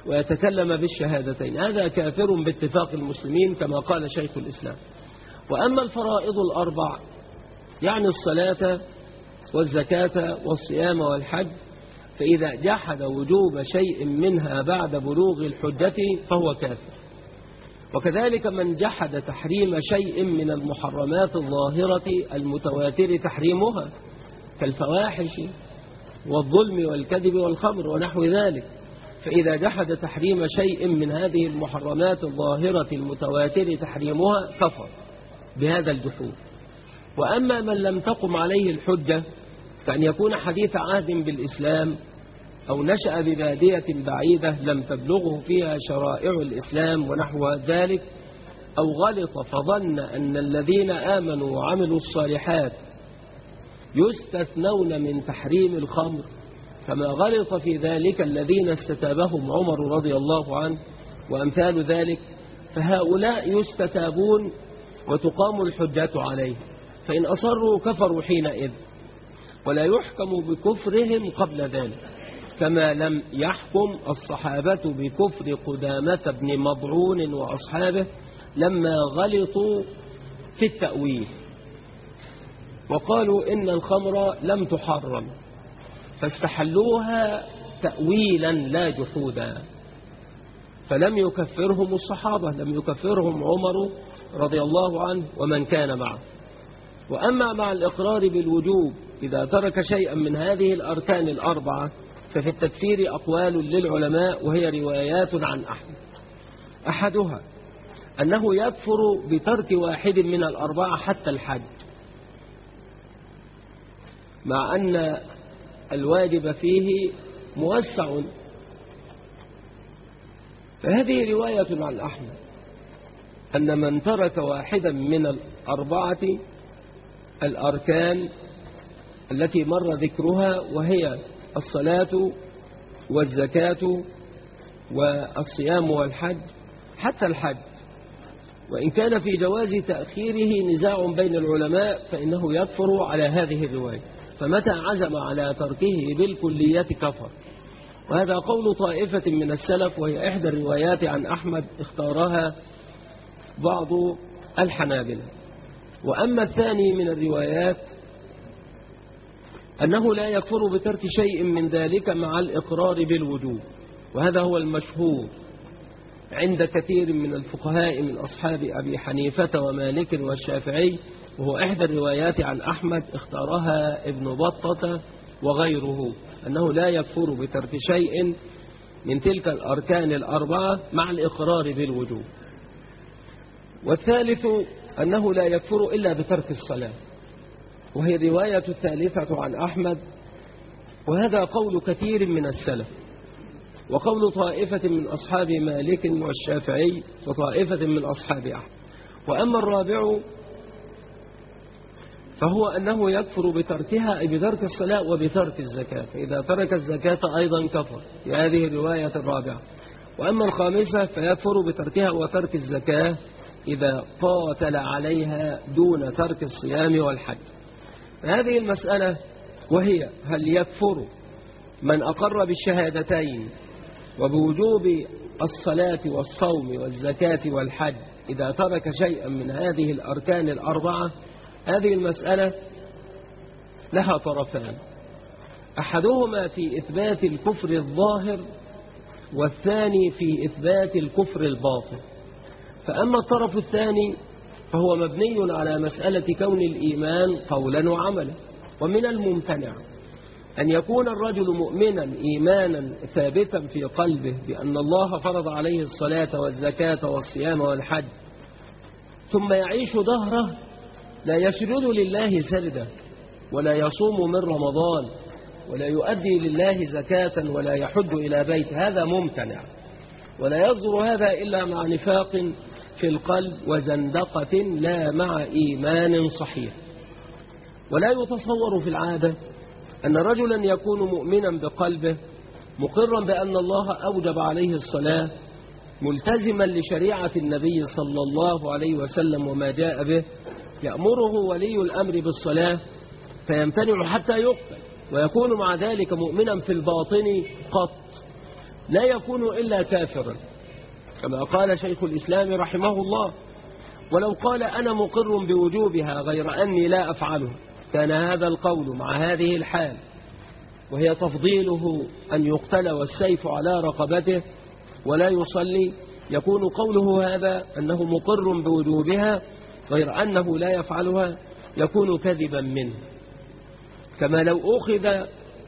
A: ويتكلم بالشهادتين، هذا كافر باتفاق المسلمين كما قال شيخ الإسلام. وأما الفرائض الأربع يعني الصلاة والزكاة والصيام والحج، فإذا جحد وجوب شيء منها بعد بلوغ الحجة فهو كافر. وكذلك من جحد تحريم شيء من المحرمات الظاهرة المتواتر تحريمها كالفواحش والظلم والكذب والخمر ونحو ذلك، فإذا جحد تحريم شيء من هذه المحرمات الظاهرة المتواتر تحريمها كفر بهذا الجحود. وأما من لم تقم عليه الحجة كأن يكون حديث عهد بالإسلام أو نشأ ببادية بعيدة لم تبلغه فيها شرائع الإسلام ونحو ذلك، أو غلط فظن أن الذين آمنوا وعملوا الصالحات يستثنون من تحريم الخمر كما غلط في ذلك الذين استتابهم عمر رضي الله عنه وأمثال ذلك، فهؤلاء يستتابون وتقام الحجة عليه، فإن أصروا كفروا حينئذ، ولا يحكم بكفرهم قبل ذلك، كما لم يحكم الصحابة بكفر قدامة بن مضعون وأصحابه لما غلطوا في التأويل وقالوا إن الخمر لم تحرم فاستحلوها تأويلا لا جحودا، فلم يكفرهم الصحابة، لم يكفرهم عمر رضي الله عنه ومن كان معه. وأما مع الإقرار بالوجوب إذا ترك شيئا من هذه الأركان الأربعة ففي التكفير أقوال للعلماء، وهي روايات عن أحمد. أحدها أنه يكفر بترك واحد من الأربعة حتى الحج، مع أن الواجب فيه موسع، فهذه رواية عن أحمد أن من ترك واحدا من الأربعة الأركان التي مر ذكرها وهي الصلاة والزكاة والصيام والحج حتى الحج، وإن كان في جواز تأخيره نزاع بين العلماء فإنه يكفر على هذه الرواية، فمتى عزم على تركه بالكلية كفر. وهذا قول طائفة من السلف، وهي إحدى الروايات عن أحمد اختارها بعض الحنابلة. وأما الثاني من الروايات أنه لا يكفر بترك شيء من ذلك مع الإقرار بالوجوب، وهذا هو المشهور عند كثير من الفقهاء من أصحاب أبي حنيفة ومالك والشافعي، وهو إحدى الروايات عن أحمد اختارها ابن بطة وغيره، أنه لا يكفر بترك شيء من تلك الأركان الأربعة مع الإقرار بالوجوب. والثالث أنه لا يكفر إلا بترك الصلاة، وهي الرواية الثالثة عن أحمد، وهذا قول كثير من السلف وقول طائفة من أصحاب مالك والشافعي وطائفة من أصحاب أحمد. وأما الرابع فهو أنه يكفر بتركها، أي بترك الصلاة وبترك الزكاة، فإذا ترك الزكاة أيضا كفر في هذه الرواية الرابعة. وأما الخامسة فيكفر بتركها وترك الزكاة إذا قاتل عليها دون ترك الصيام والحج. هذه المسألة وهي هل يكفر من أقر بالشهادتين وبوجوب الصلاة والصوم والزكاة والحج إذا ترك شيئا من هذه الأركان الأربعة؟ هذه المسألة لها طرفان، أحدهما في إثبات الكفر الظاهر والثاني في إثبات الكفر الباطن. فأما الطرف الثاني فهو مبني على مسألة كون الإيمان قولا وعملا، ومن الممتنع أن يكون الرجل مؤمنا إيمانا ثابتا في قلبه بأن الله فرض عليه الصلاة والزكاة والصيام والحج، ثم يعيش دهره لا يسجد لله سجدة ولا يصوم من رمضان ولا يؤدي لله زكاة ولا يحج إلى بيت، هذا ممتنع، ولا يصدر هذا إلا مع نفاق في القلب وزندقة لا مع إيمان صحيح. ولا يتصور في العادة أن رجلا يكون مؤمنا بقلبه مقرا بأن الله أوجب عليه الصلاة ملتزما لشريعة النبي صلى الله عليه وسلم وما جاء به، يأمره ولي الأمر بالصلاة فيمتنع حتى يقبل، ويكون مع ذلك مؤمنا في الباطن قط، لا يكون إلا كافرا، كما قال شيخ الإسلام رحمه الله: ولو قال أنا مقر بوجوبها غير أني لا أفعلها كان هذا القول مع هذه الحال، وهي تفضيله أن يقتل والسيف على رقبته ولا يصلي، يكون قوله هذا أنه مقر بوجوبها غير أنه لا يفعلها يكون كذبا منه. كما لو أخذ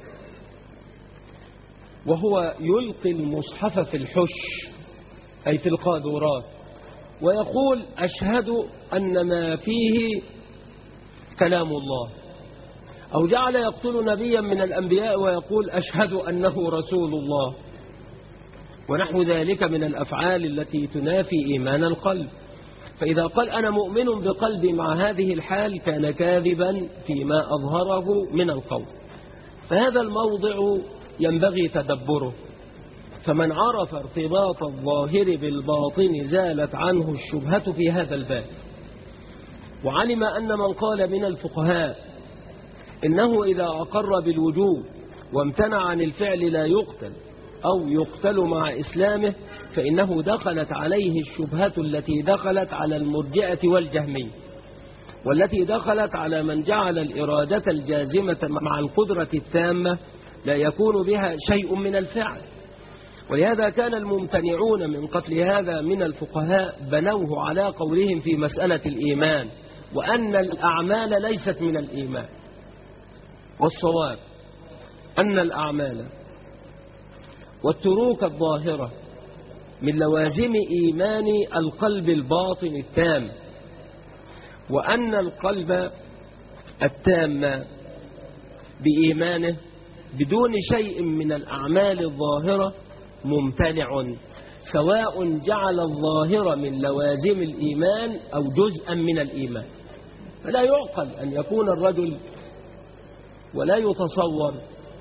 A: وهو يلقي المصحف في الحش أي في القاذورات ويقول: أشهد أن ما فيه كلام الله، أو جعل يقتل نبيا من الأنبياء ويقول: أشهد أنه رسول الله، ونحو ذلك من الأفعال التي تنافي إيمان القلب. فإذا قال أنا مؤمن بقلبي مع هذه الحال كان كاذبا فيما أظهره من القول. فهذا الموضع ينبغي تدبره، فمن عرف ارتباط الظاهر بالباطن زالت عنه الشبهة في هذا الباب، وعلم أن من قال من الفقهاء إنه إذا أقر بالوجوب وامتنع عن الفعل لا يقتل أو يقتل مع إسلامه فإنه دخلت عليه الشبهة التي دخلت على المرجئة والجهمية، والتي دخلت على من جعل الإرادة الجازمة مع القدرة التامة لا يكون بها شيء من الفعل. ولهذا كان الممتنعون من قتل هذا من الفقهاء بنوه على قولهم في مسألة الإيمان وأن الأعمال ليست من الإيمان، والصواب أن الأعمال والتروك الظاهرة من لوازم إيمان القلب الباطن التام، وأن القلب التام بإيمانه بدون شيء من الأعمال الظاهرة ممتنع، سواء جعل الظاهر من لوازم الإيمان أو جزءا من الإيمان. فلا يعقل أن يكون الرجل ولا يتصور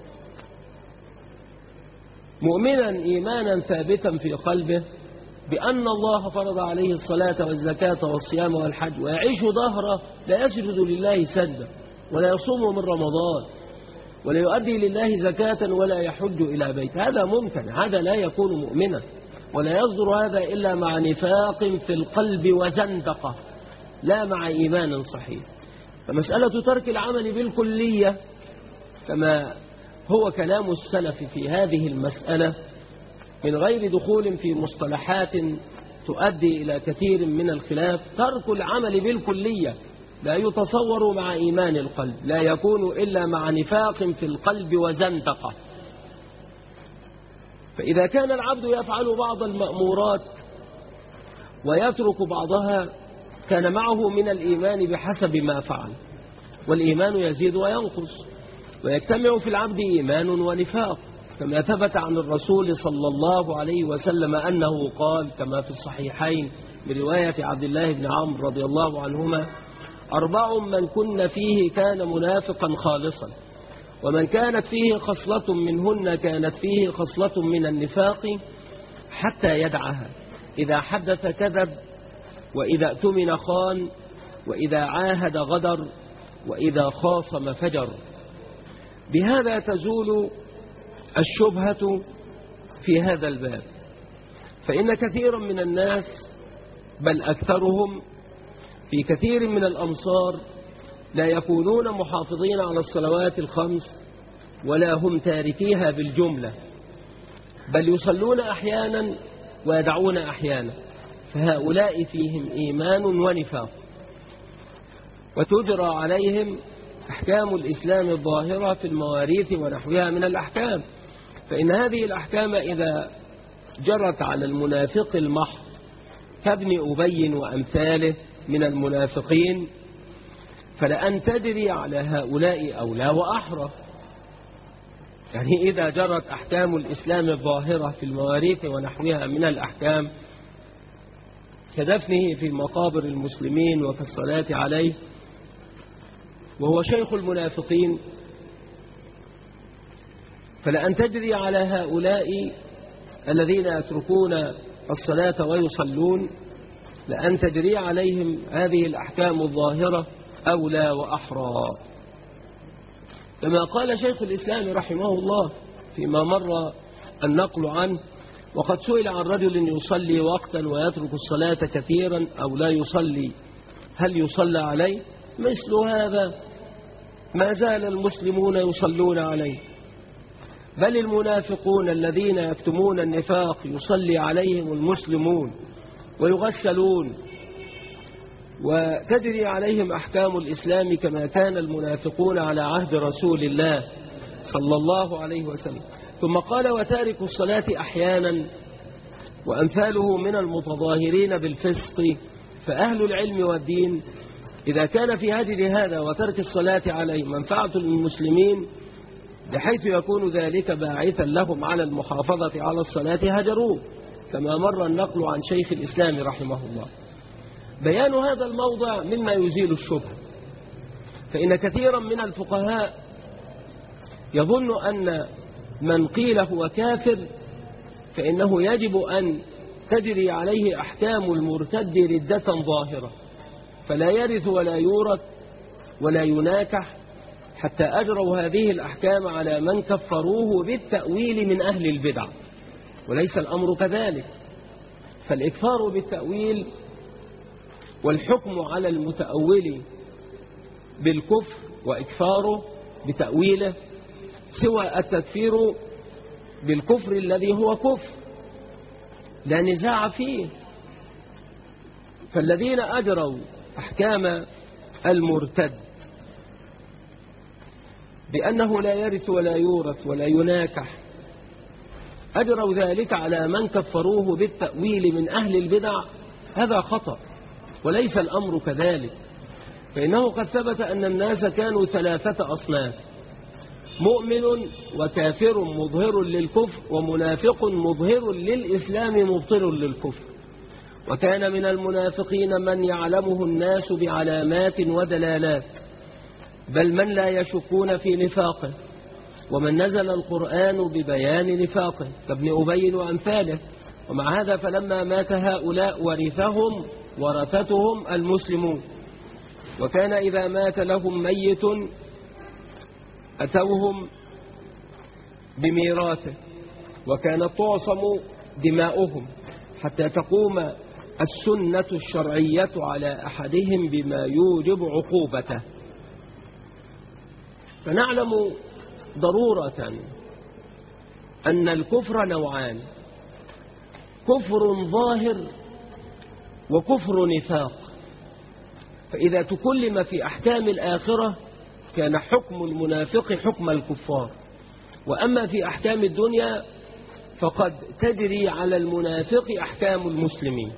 A: مؤمنا إيمانا ثابتا في قلبه بأن الله فرض عليه الصلاة والزكاة والصيام والحج ويعيش ظهره لا يسجد لله سجدا ولا يصوم من رمضان ولا يؤدي لله زكاة ولا يحج إلى بيت. هذا ممكن، هذا لا يكون مؤمنا، ولا يصدر هذا إلا مع نفاق في القلب وزندقة لا مع إيمان صحيح. فمسألة ترك العمل بالكلية كما هو كلام السلف في هذه المسألة من غير دخول في مصطلحات تؤدي إلى كثير من الخلاف، ترك العمل بالكلية لا يتصور مع إيمان القلب، لا يكون إلا مع نفاق في القلب وزندقة. فإذا كان العبد يفعل بعض المأمورات ويترك بعضها كان معه من الإيمان بحسب ما فعل، والإيمان يزيد وينقص، ويجتمع في العبد إيمان ونفاق، كما ثبت عن الرسول صلى الله عليه وسلم أنه قال كما في الصحيحين برواية عبد الله بن عمرو رضي الله عنهما: أربع من كن فيه كان منافقا خالصا، ومن كانت فيه خصلة منهن كانت فيه خصلة من النفاق حتى يدعها: إذا حدث كذب، وإذا اؤتمن خان، وإذا عاهد غدر، وإذا خاصم فجر. بهذا تزول الشبهة في هذا الباب، فإن كثيرا من الناس بل أكثرهم في كثير من الأمصار لا يكونون محافظين على الصلوات الخمس ولا هم تاركيها بالجملة، بل يصلون أحيانا ويدعون أحيانا، فهؤلاء فيهم إيمان ونفاق، وتجرى عليهم أحكام الإسلام الظاهرة في المواريث ونحوها من الأحكام. فإن هذه الأحكام إذا جرت على المنافق المحض كابن أبي وأمثاله من المنافقين فلأن تدري على هؤلاء أولى وأحرى. يعني إذا جرت أحكام الإسلام الظاهرة في المواريث ونحوها من الأحكام كدفنه في مقابر المسلمين وكالصلاة عليه وهو شيخ المنافقين، فلأن تجري على هؤلاء الذين يتركون الصلاة ويصلون لأن تجري عليهم هذه الأحكام الظاهرة أولى وأحرى. كما قال شيخ الإسلام رحمه الله فيما مر النقل عنه. وقد سئل عن رجل يصلي وقتا ويترك الصلاة كثيرا أو لا يصلي، هل يصلى عليه؟ مثل هذا ما زال المسلمون يصلون عليه، بل المنافقون الذين يكتمون النفاق يصلي عليهم المسلمون ويغسلون وتجري عليهم أحكام الإسلام كما كان المنافقون على عهد رسول الله صلى الله عليه وسلم. ثم قال وتارك الصلاة أحيانا وأمثاله من المتظاهرين بالفسق، فأهل العلم والدين إذا كان في هجر هذا وترك الصلاة عليه منفعة للمسلمين بحيث يكون ذلك باعثا لهم على المحافظة على الصلاة هجروه، كما مر النقل عن شيخ الإسلام رحمه الله. بيان هذا الموضع مما يزيل الشبهة، فإن كثيرا من الفقهاء يظن أن من قيل هو كافر فإنه يجب أن تجري عليه أحكام المرتد ردة ظاهرة، فلا يرث ولا يورث ولا يناكح حتى أجروا هذه الأحكام على من كفروه بالتأويل من أهل البدع، وليس الأمر كذلك. فالإكفار بالتأويل والحكم على المتأول بالكفر وإكفاره بتأويله سوى التكفير بالكفر الذي هو كفر لا نزاع فيه. فالذين أجروا أحكام المرتد بأنه لا يرث ولا يورث ولا يناكح أجروا ذلك على من كفروه بالتأويل من أهل البدع، هذا خطأ وليس الأمر كذلك. فإنه قد ثبت أن الناس كانوا ثلاثة أصناف: مؤمن وكافر مظهر للكفر، ومنافق مظهر للإسلام مبطل للكفر. وكان من المنافقين من يعلمه الناس بعلامات ودلالات، بل من لا يشكون في نفاقه، ومن نزل القرآن ببيان نفاقه كابن أبي وأمثاله. ومع هذا فلما مات هؤلاء ورثهم ورثتهم المسلمون، وكان إذا مات لهم ميت أتوهم بميراثه، وكانت تعصم دماؤهم حتى تقوم السنة الشرعية على أحدهم بما يوجب عقوبته. فنعلم ضرورة أن الكفر نوعان: كفر ظاهر وكفر نفاق. فإذا تكلم في أحكام الآخرة كان حكم المنافق حكم الكفار، وأما في أحكام الدنيا فقد تجري على المنافق أحكام المسلمين.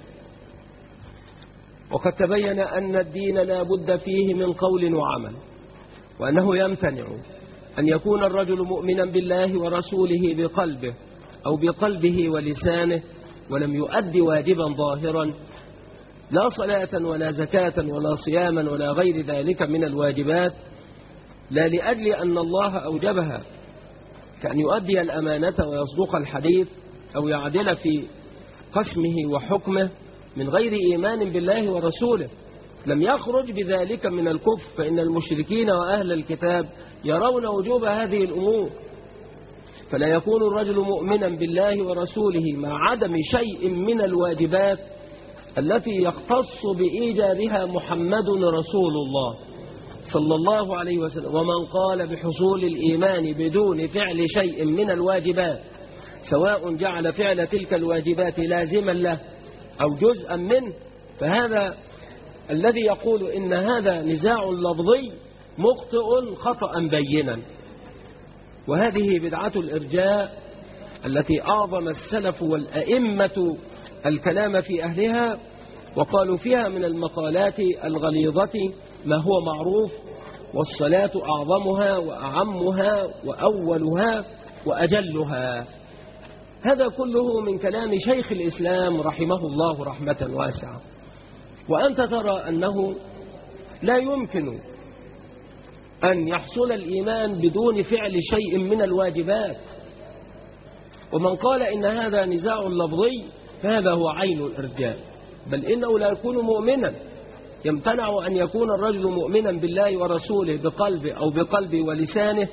A: وقد تبين أن الدين لا بد فيه من قول وعمل، وأنه يمتنع أن يكون الرجل مؤمنا بالله ورسوله بقلبه أو بقلبه ولسانه ولم يؤدي واجبا ظاهرا، لا صلاة ولا زكاة ولا صياما ولا غير ذلك من الواجبات، لا لأجل أن الله أوجبها كأن يؤدي الأمانة ويصدق الحديث أو يعدل في قسمه وحكمه من غير إيمان بالله ورسوله، لم يخرج بذلك من الكفر، فإن المشركين وأهل الكتاب يرون وجوب هذه الأمور. فلا يكون الرجل مؤمنا بالله ورسوله مع عدم شيء من الواجبات التي يختص بإيجابها محمد رسول الله صلى الله عليه وسلم. ومن قال بحصول الإيمان بدون فعل شيء من الواجبات، سواء جعل فعل تلك الواجبات لازما له أو جزءا منه، فهذا الذي يقول إن هذا نزاع لفظي مخطئ خطأ بينا. وهذه بدعة الإرجاء التي أعظم السلف والأئمة الكلام في أهلها، وقالوا فيها من المقالات الغليظة ما هو معروف: والصلاة أعظمها وأعمها وأولها وأجلها. هذا كله من كلام شيخ الإسلام رحمه الله رحمة واسعة. وأنت ترى أنه لا يمكن أن يحصل الإيمان بدون فعل شيء من الواجبات. ومن قال إن هذا نزاع لفظي فهذا هو عين الإرجاء، بل إنه لا يكون مؤمنا. يمتنع أن يكون الرجل مؤمنا بالله ورسوله بقلبه أو بقلبه ولسانه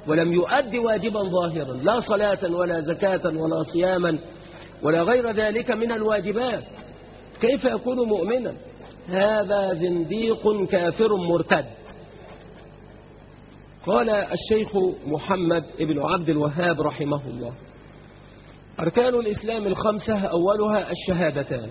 A: ولم يؤدي واجبا ظاهرا، لا صلاة ولا زكاة ولا صياما ولا غير ذلك من الواجبات، كيف يكون مؤمنا؟ هذا زنديق كافر مرتد. قال الشيخ محمد بن عبد الوهاب رحمه الله: أركان الإسلام الخمسة أولها الشهادتان،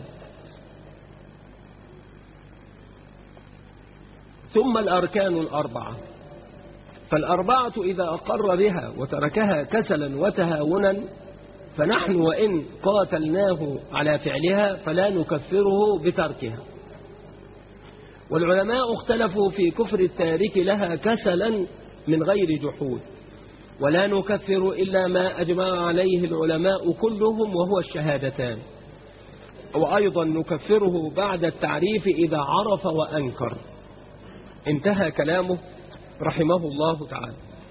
A: ثم الأركان الأربعة، فالأربعة إذا أقر بها وتركها كسلا وتهاونا فنحن وإن قاتلناه على فعلها فلا نكفره بتركها. والعلماء اختلفوا في كفر التارك لها كسلا من غير جحود، ولا نكفر إلا ما أجمع عليه العلماء كلهم وهو الشهادتان، وأيضا نكفره بعد التعريف إذا عرف وأنكر. انتهى كلامه رحمه الله تعالى.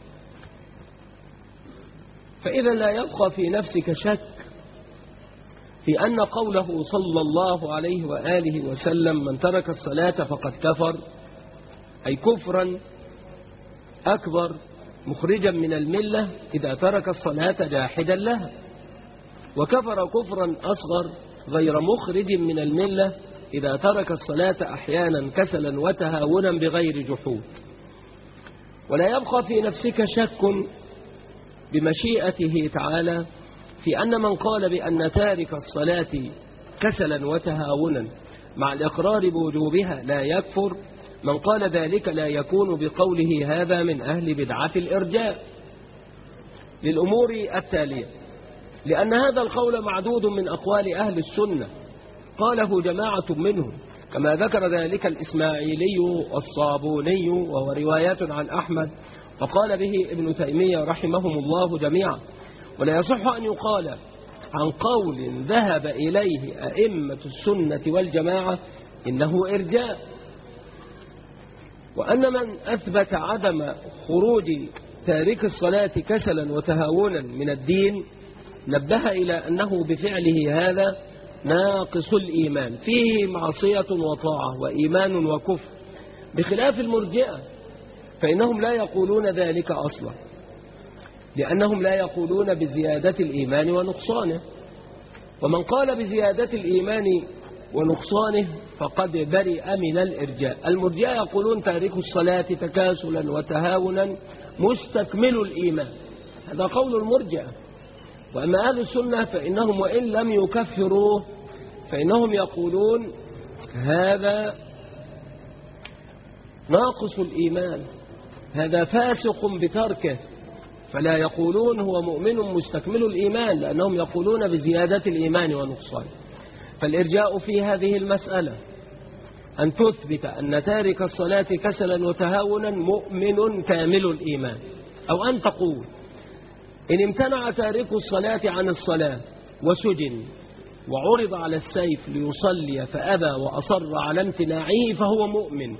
A: فإذا لا يبقى في نفسك شك في أن قوله صلى الله عليه وآله وسلم: من ترك الصلاة فقد كفر، أي كفرا أكبر مخرجا من الملة إذا ترك الصلاة جاحدا لها، وكفر كفرا أصغر غير مخرج من الملة إذا ترك الصلاة أحيانا كسلا وتهاونا بغير جحود. ولا يبقى في نفسك شك بمشيئته تعالى في أن من قال بأن تارك الصلاة كسلا وتهاونا مع الإقرار بوجوبها لا يكفر، من قال ذلك لا يكون بقوله هذا من أهل بدعة الإرجاء للأمور التالية: لأن هذا القول معدود من أقوال أهل السنة، قاله جماعة منهم، كما ذكر ذلك الإسماعيلي والصابوني، وهو روايات عن أحمد، وقال به ابن تيمية رحمهم الله جميعا. ولا يصح أن يقال عن قول ذهب إليه أئمة السنة والجماعة إنه إرجاء. وأن من أثبت عدم خروج تارك الصلاة كسلا وتهاونا من الدين نبه إلى أنه بفعله هذا ناقص الإيمان، فيه معصية وطاعة وإيمان وكفر، بخلاف المرجئة فإنهم لا يقولون ذلك أصلا، لأنهم لا يقولون بزيادة الإيمان ونقصانه. ومن قال بزيادة الإيمان ونقصانه فقد برئ من الإرجاء. المرجئة يقولون تارك الصلاة تكاسلا وتهاونا مستكمل الإيمان، هذا قول المرجئة. وأما أهل السنة فإنهم وإن لم يكفروه فإنهم يقولون هذا ناقص الإيمان، هذا فاسق بتركه، فلا يقولون هو مؤمن مستكمل الإيمان، لأنهم يقولون بزيادة الإيمان ونقصانه. فالإرجاء في هذه المسألة أن تثبت أن تارك الصلاة كسلا وتهاونا مؤمن كامل الإيمان، أو أن تقول إن امتنع تارك الصلاة عن الصلاة وسجن وعرض على السيف ليصلي فأبى وأصر على امتناعه فهو مؤمن.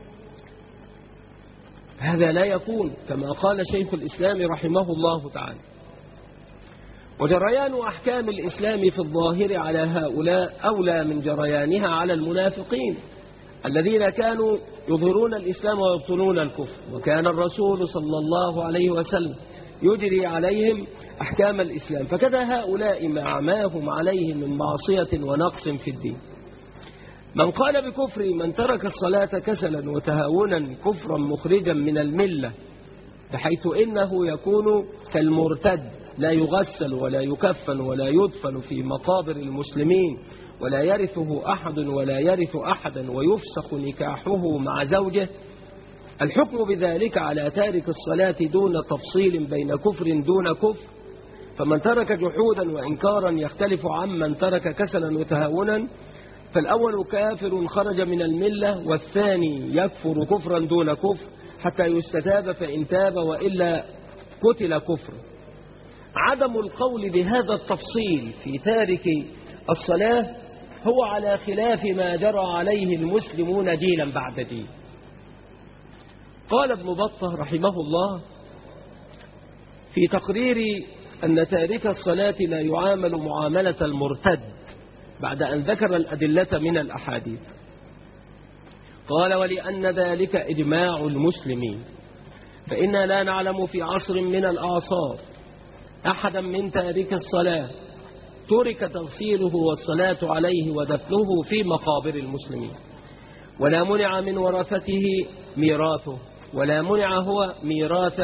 A: هذا لا يكون كما قال شيخ الإسلام رحمه الله تعالى. وجريان أحكام الإسلام في الظاهر على هؤلاء أولى من جريانها على المنافقين الذين كانوا يظهرون الإسلام ويبطنون الكفر، وكان الرسول صلى الله عليه وسلم يجري عليهم أحكام الإسلام، فكذا هؤلاء مع ما هم عليه من معصية ونقص في الدين. من قال بكفر من ترك الصلاة كسلا وتهاونا كفرا مخرجا من الملة، بحيث إنه يكون كالمرتد، لا يغسل ولا يكفن ولا يدفن في مقابر المسلمين ولا يرثه أحد ولا يرث أحدا ويفسخ نكاحه مع زوجه، الحكم بذلك على تارك الصلاة دون تفصيل بين كفر دون كفر. فمن ترك جحودا وإنكارا يختلف عن من ترك كسلا وتهاونا، فالأول كافر خرج من الملة، والثاني يكفر كفرا دون كفر حتى يستتاب، فإن تاب وإلا قتل كفر. عدم القول بهذا التفصيل في تارك الصلاة هو على خلاف ما جرى عليه المسلمون جيلا بعد جيل. قال ابن بطة رحمه الله في تقرير أن تارك الصلاة لا يعامل معاملة المرتد بعد أن ذكر الأدلة من الأحاديث، قال: ولأن ذلك إجماع المسلمين، فإنا لا نعلم في عصر من الأعصار أحدا من تارك الصلاة ترك تغسيله والصلاة عليه ودفنه في مقابر المسلمين، ولا منع من ورثته ميراثه، ولا منع هو ميراث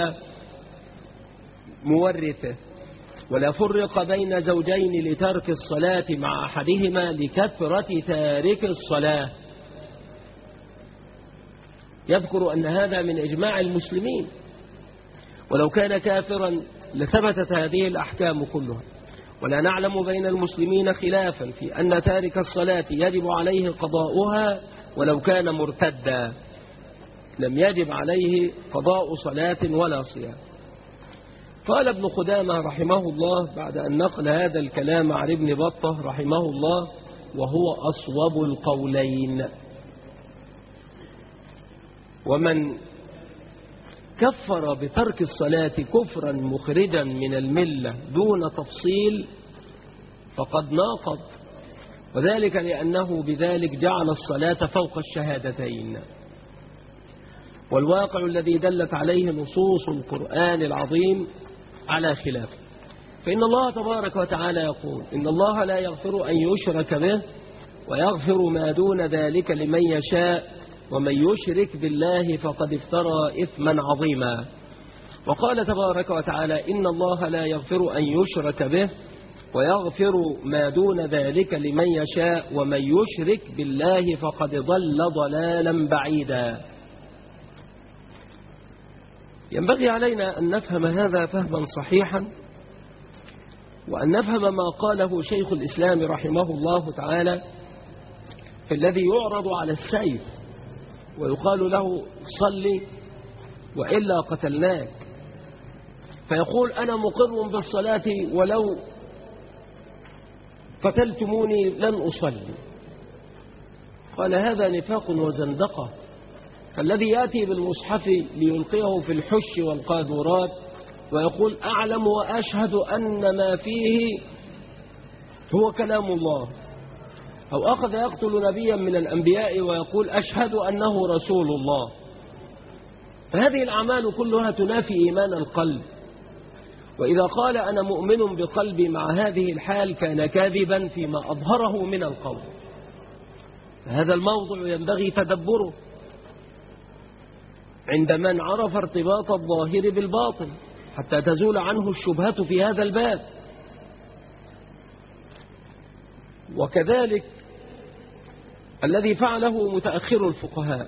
A: مورثه، ولا فرق بين زوجين لترك الصلاة مع أحدهما لكثرة تارك الصلاة. يذكر أن هذا من إجماع المسلمين، ولو كان كافرا لثبتت هذه الأحكام كلها. ولا نعلم بين المسلمين خلافا في أن تارك الصلاة يجب عليه قضاؤها ولو كان مرتدا، لم يجب عليه قضاء صلاة ولا صيام. قال ابن خدامة رحمه الله بعد أن نقل هذا الكلام عن ابن بطة رحمه الله، وهو أصوب القولين: ومن كفر بترك الصلاة كفرا مخرجا من الملة دون تفصيل فقد ناقض، وذلك لأنه بذلك جعل الصلاة فوق الشهادتين، والواقع الذي دلت عليه نصوص القرآن العظيم على خلافه. فإن الله تبارك وتعالى يقول: إن الله لا يغفر أن يشرك به ويغفر ما دون ذلك لمن يشاء ومن يشرك بالله فقد افترى إثما عظيما. وقال تبارك وتعالى: إن الله لا يغفر أن يشرك به ويغفر ما دون ذلك لمن يشاء ومن يشرك بالله فقد ضل ضلالا بعيدا. ينبغي علينا أن نفهم هذا فهما صحيحا، وأن نفهم ما قاله شيخ الإسلام رحمه الله تعالى في الذي يعرض على السيف ويقال له صلي وإلا قتلناك، فيقول: أنا مقر بالصلاة ولو قتلتموني لن أصلي. قال: هذا نفاق وزندقة. فالذي يأتي بالمصحف ليلقيه في الحش والقاذورات ويقول: أعلم وأشهد أن ما فيه هو كلام الله، أو أخذ يقتل نبيا من الأنبياء ويقول: أشهد أنه رسول الله، فهذه الأعمال كلها تنافي إيمان القلب. وإذا قال: أنا مؤمن بقلبي مع هذه الحال كان كاذبا فيما أظهره من القول. هذا الموضوع ينبغي تدبره عند من عرف ارتباط الظاهر بالباطن حتى تزول عنه الشبهة في هذا الباب. وكذلك الذي فعله متأخر الفقهاء،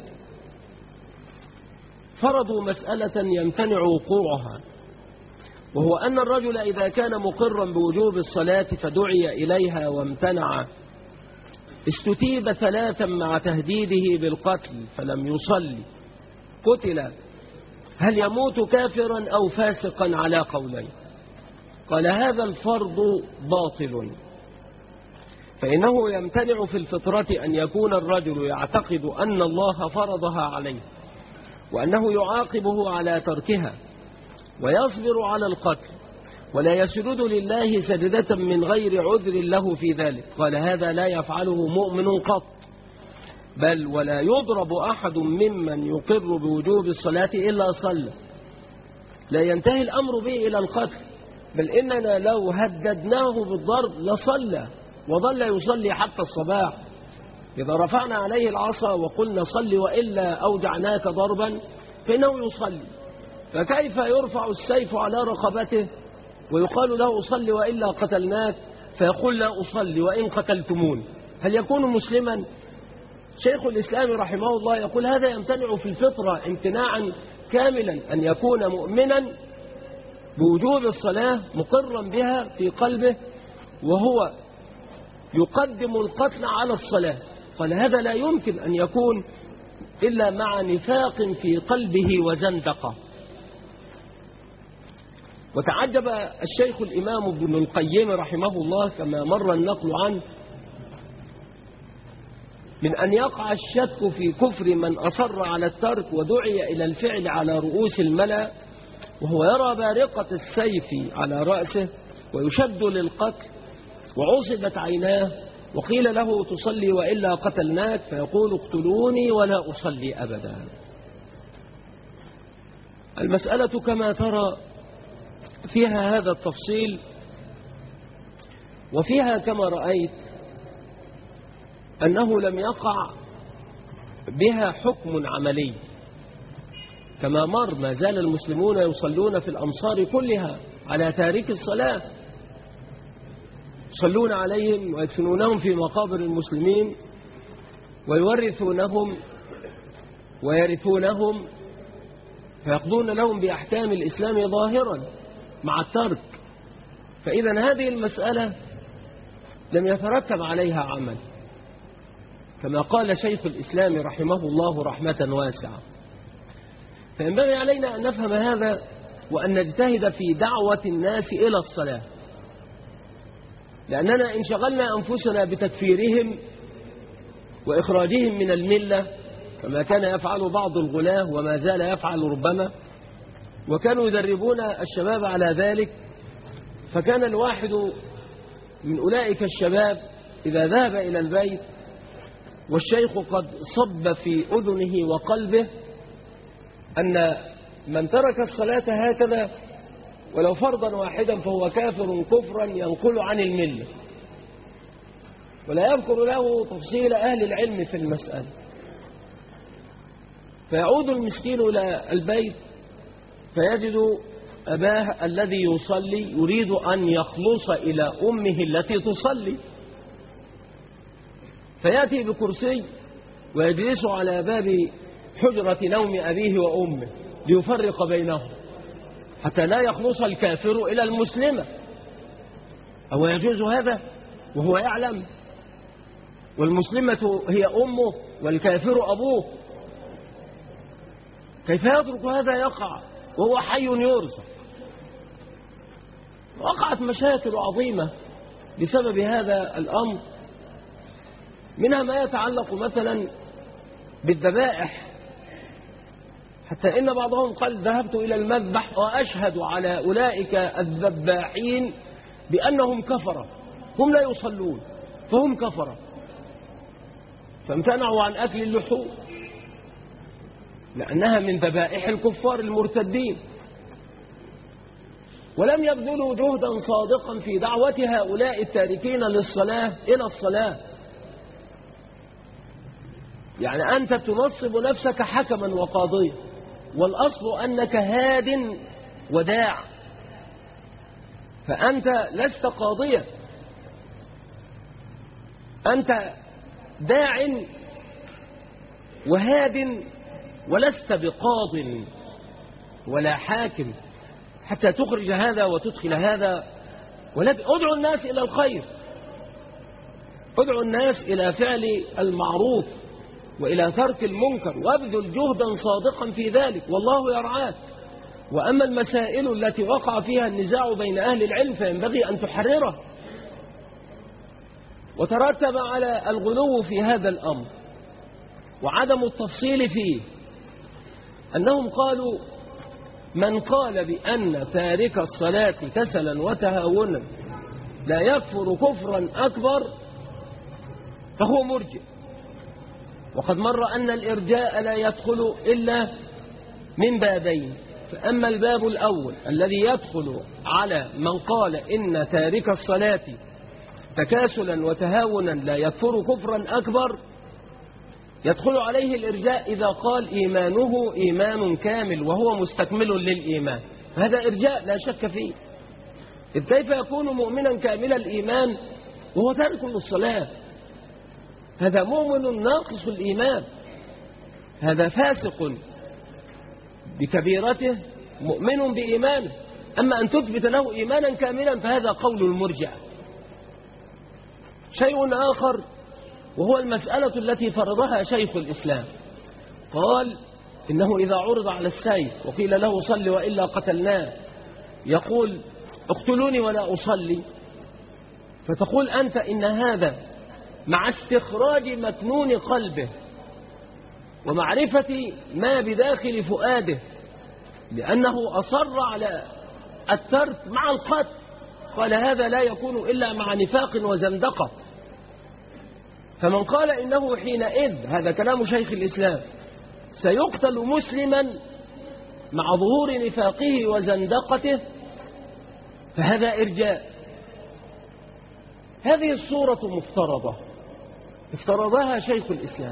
A: فرضوا مسألة يمتنع وقوعها، وهو أن الرجل إذا كان مقرا بوجوب الصلاة فدعي إليها وامتنع استتيب ثلاثا مع تهديده بالقتل فلم يصلي قتل، هل يموت كافرا أو فاسقا على قولين؟ قال: هذا الفرض باطل، فإنه يمتنع في الفطرة أن يكون الرجل يعتقد أن الله فرضها عليه وأنه يعاقبه على تركها ويصبر على القتل ولا يسجد لله سجدة من غير عذر له في ذلك. قال: هذا لا يفعله مؤمن قط، بل ولا يضرب أحد ممن يقر بوجوب الصلاة إلا صلى، لا ينتهي الأمر به إلى القتل، بل إننا لو هددناه بالضرب لصلى وظل يصلي حتى الصباح. إذا رفعنا عليه العصا وقلنا صلي وإلا أوجعناك ضربا فإنه يصلي، فكيف يرفع السيف على رقبته ويقال له صلي وإلا قتلناك فيقول: لا أصلي وإن قتلتمون؟ هل يكون مسلما؟ شيخ الإسلام رحمه الله يقول: هذا يمتنع في الفطرة امتناعا كاملا، أن يكون مؤمنا بوجوب الصلاة مقرا بها في قلبه وهو يقدم القتل على الصلاة. قال: هذا لا يمكن أن يكون إلا مع نفاق في قلبه وزندقة. وتعجب الشيخ الإمام ابن القيم رحمه الله كما مر النقل عنه من أن يقع الشك في كفر من أصر على الترك ودعي إلى الفعل على رؤوس الملأ وهو يرى بارقة السيف على رأسه ويشد للقتل وعصبت عيناه وقيل له تصلي وإلا قتلناك فيقول: اقتلوني ولا أصلي أبدا. المسألة كما ترى فيها هذا التفصيل، وفيها كما رأيت أنه لم يقع بها حكم عملي كما مر. ما زال المسلمون يصلون في الأمصار كلها على تارك الصلاة، يصلون عليهم ويدفنونهم في مقابر المسلمين ويورثونهم ويرثونهم، فيقضون لهم بأحكام الإسلام ظاهرا مع الترك. فإذا هذه المسألة لم يترتب عليها عمل، كما قال شيخ الإسلام رحمه الله رحمة واسعة. فينبغي علينا أن نفهم هذا وأن نجتهد في دعوة الناس إلى الصلاة، لأننا إن شغلنا أنفسنا بتكفيرهم وإخراجهم من الملة كما كان يفعل بعض الغلاة وما زال يفعل ربما، وكانوا يدربون الشباب على ذلك، فكان الواحد من أولئك الشباب إذا ذهب إلى البيت والشيخ قد صب في أذنه وقلبه أن من ترك الصلاة هكذا ولو فرضا واحدا فهو كافر كفرا ينقل عن الملة، ولا يذكر له تفصيل أهل العلم في المسألة. فيعود المسكين إلى البيت فيجد أباه الذي يصلي يريد أن يخلص إلى أمه التي تصلي، فيأتي بكرسي ويجلس على باب حجرة نوم أبيه وأمه ليفرق بينهم حتى لا يخلص الكافر إلى المسلمة. أو يجوز هذا وهو يعلم؟ والمسلمة هي أمه والكافر أبوه، كيف يترك هذا يقع وهو حي يرزق؟ وقعت مشاكل عظيمة بسبب هذا الأمر، منها ما يتعلق مثلا بالذبائح، حتى إن بعضهم قال ذهبت إلى المذبح وأشهد على أولئك الذباحين بأنهم كفرة، هم لا يصلون فهم كفرة، فامتنعوا عن أكل اللحوم لأنها من ذبائح الكفار المرتدين، ولم يبذلوا جهدا صادقا في دعوة هؤلاء التاركين للصلاة إلى الصلاة. يعني أنت تنصب نفسك حكما وقاضيا، والأصل أنك هاد وداع، فأنت لست قاضيا، أنت داع وهاد ولست بقاض ولا حاكم حتى تخرج هذا وتدخل هذا. ادعو الناس إلى الخير، ادعو الناس إلى فعل المعروف وإلى ترك المنكر، وابذل جهدا صادقا في ذلك والله يرعاك. وأما المسائل التي وقع فيها النزاع بين أهل العلم فينبغي أن تحرره. وترتب على الغلو في هذا الأمر وعدم التفصيل فيه أنهم قالوا من قال بأن تارك الصلاة كسلا وتهاونا لا يكفر كفرا أكبر فهو مرجئ. وقد مر أن الإرجاء لا يدخل إلا من بابين، فأما الباب الأول الذي يدخل على من قال إن تارك الصلاة تكاسلا وتهاونا لا يكفر كفرا أكبر، يدخل عليه الإرجاء إذا قال إيمانه إيمان كامل وهو مستكمل للإيمان، هذا إرجاء لا شك فيه. إذ كيف يكون مؤمنا كامل الإيمان وهو تارك للصلاة؟ هذا مؤمن ناقص الإيمان، هذا فاسق بكبيرته مؤمن بإيمانه. أما أن تثبت له إيمانا كاملا فهذا قول المرجع. شيء آخر وهو المسألة التي فرضها شيخ الإسلام، قال إنه إذا عرض على السيف وقيل له صل وإلا قتلناه يقول اقتلوني ولا أصلي، فتقول أنت إن هذا مع استخراج مكنون قلبه ومعرفة ما بداخل فؤاده لأنه أصر على الترك مع القتل، قال هذا لا يكون إلا مع نفاق وزندقة. فمن قال إنه حينئذ، هذا كلام شيخ الإسلام، سيقتل مسلما مع ظهور نفاقه وزندقته فهذا إرجاء. هذه الصورة مفترضة افترضها شيخ الإسلام،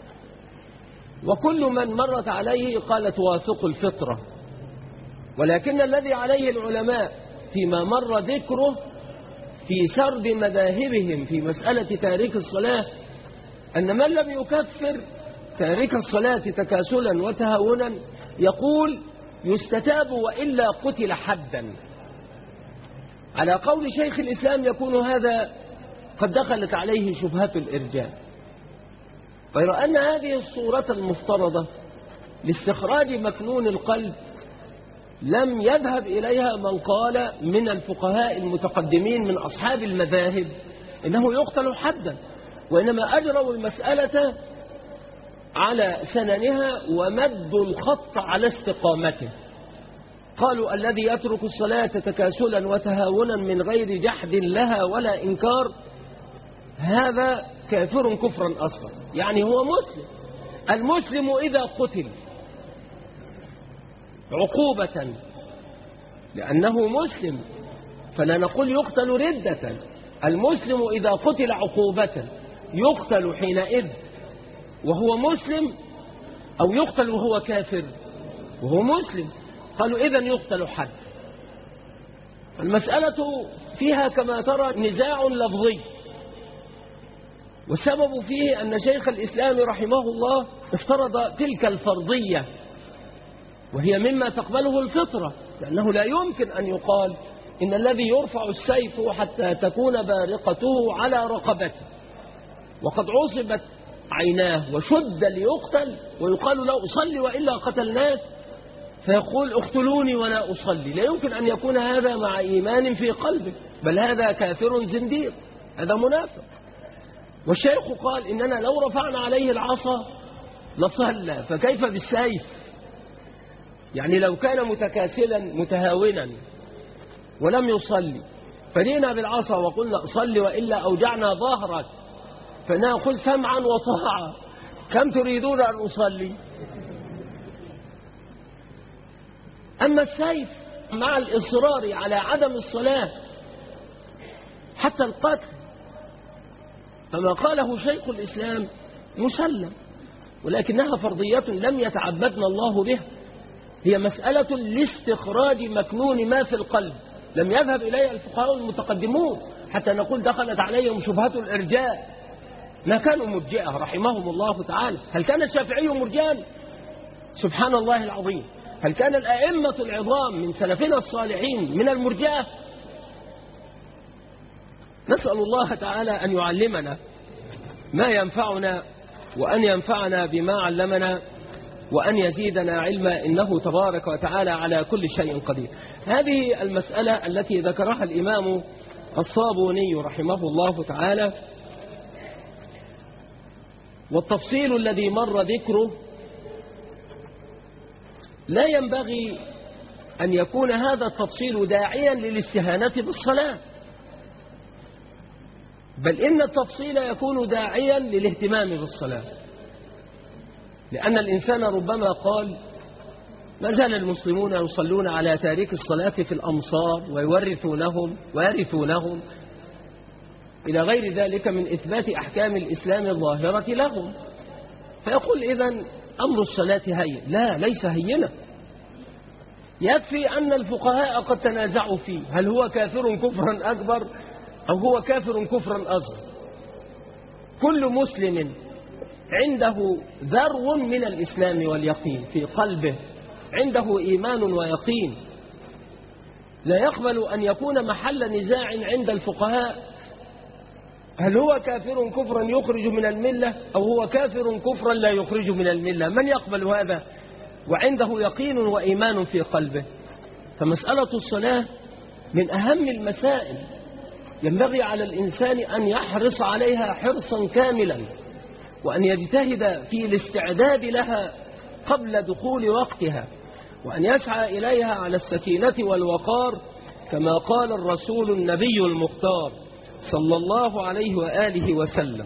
A: وكل من مرت عليه قال توافق الفطرة، ولكن الذي عليه العلماء فيما مر ذكره في سرد مذاهبهم في مسألة تارك الصلاة أن من لم يكفر تارك الصلاة تكاسلا وتهاونا يقول يستتاب وإلا قتل حدا. على قول شيخ الإسلام يكون هذا قد دخلت عليه شبهة الإرجاء، غير أن هذه الصورة المفترضة لاستخراج مكنون القلب لم يذهب إليها من قال من الفقهاء المتقدمين من أصحاب المذاهب إنه يقتل حدا، وإنما أجروا المسألة على سننها ومدوا الخط على استقامته. قالوا الذي يترك الصلاة تكاسلا وتهاونا من غير جحد لها ولا إنكار هذا كافر كفرا أصغر، يعني هو مسلم. المسلم إذا قتل عقوبة لأنه مسلم فلا نقول يقتل ردة، المسلم إذا قتل عقوبة يقتل حينئذ وهو مسلم أو يقتل وهو كافر وهو مسلم. قالوا إذن يقتل حد. المسألة فيها كما ترى نزاع لفظي، والسبب فيه أن شيخ الإسلام رحمه الله افترض تلك الفرضية وهي مما تقبله الفطرة، لأنه لا يمكن أن يقال إن الذي يرفع السيف حتى تكون بارقته على رقبته وقد عصبت عيناه وشد ليقتل ويقال لا أصلي وإلا قتلناه فيقول اقتلوني ولا أصلي. لا يمكن أن يكون هذا مع إيمان في قلبه، بل هذا كافر زنديق، هذا منافق. والشيخ قال إننا لو رفعنا عليه العصا لصلى، فكيف بالسيف؟ يعني لو كان متكاسلا متهاونا ولم يصلي فجئنا بالعصا وقلنا صلي وإلا أوجعنا ظهرك فنقول سمعا وطاعة، كم تريدون أن أصلي؟ أما السيف مع الإصرار على عدم الصلاة حتى القتل فما قاله شيخ الإسلام مسلم، ولكنها فرضية لم يتعبدنا الله بها، هي مسألة لاستخراج مكنون ما في القلب لم يذهب إليها الفقهاء المتقدمون حتى نقول دخلت عليهم شبهة الإرجاء، ما كانوا مرجئة رحمهم الله تعالى. هل كان الشافعي مرجئا؟ سبحان الله العظيم. هل كان الأئمة العظام من سلفنا الصالحين من المرجئة؟ نسأل الله تعالى أن يعلمنا ما ينفعنا وأن ينفعنا بما علمنا وأن يزيدنا علما إنه تبارك وتعالى على كل شيء قدير. هذه المسألة التي ذكرها الإمام الصابوني رحمه الله تعالى، والتفصيل الذي مر ذكره لا ينبغي أن يكون هذا التفصيل داعيا للاستهانة بالصلاة، بل إن التفصيل يكون داعيا للاهتمام بالصلاة، لأن الإنسان ربما قال ما زال المسلمون يصلون على تارك الصلاة في الأمصار ويورثونهم ويرثونهم إلى غير ذلك من إثبات أحكام الإسلام الظاهرة لهم، فيقول إذن أمر الصلاة هين. لا، ليس هينا. يكفي أن الفقهاء قد تنازعوا فيه هل هو كافر كفرا أكبر أو هو كافر كفرا أصغر. كل مسلم عنده ذرو من الإسلام واليقين في قلبه، عنده إيمان ويقين، لا يقبل أن يكون محل نزاع عند الفقهاء هل هو كافر كفرا يخرج من الملة أو هو كافر كفرا لا يخرج من الملة. من يقبل هذا وعنده يقين وإيمان في قلبه؟ فمسألة الصلاة من أهم المسائل ينبغي على الإنسان أن يحرص عليها حرصا كاملا وأن يجتهد في الاستعداد لها قبل دخول وقتها وأن يسعى إليها على السكينة والوقار كما قال الرسول النبي المختار صلى الله عليه وآله وسلم: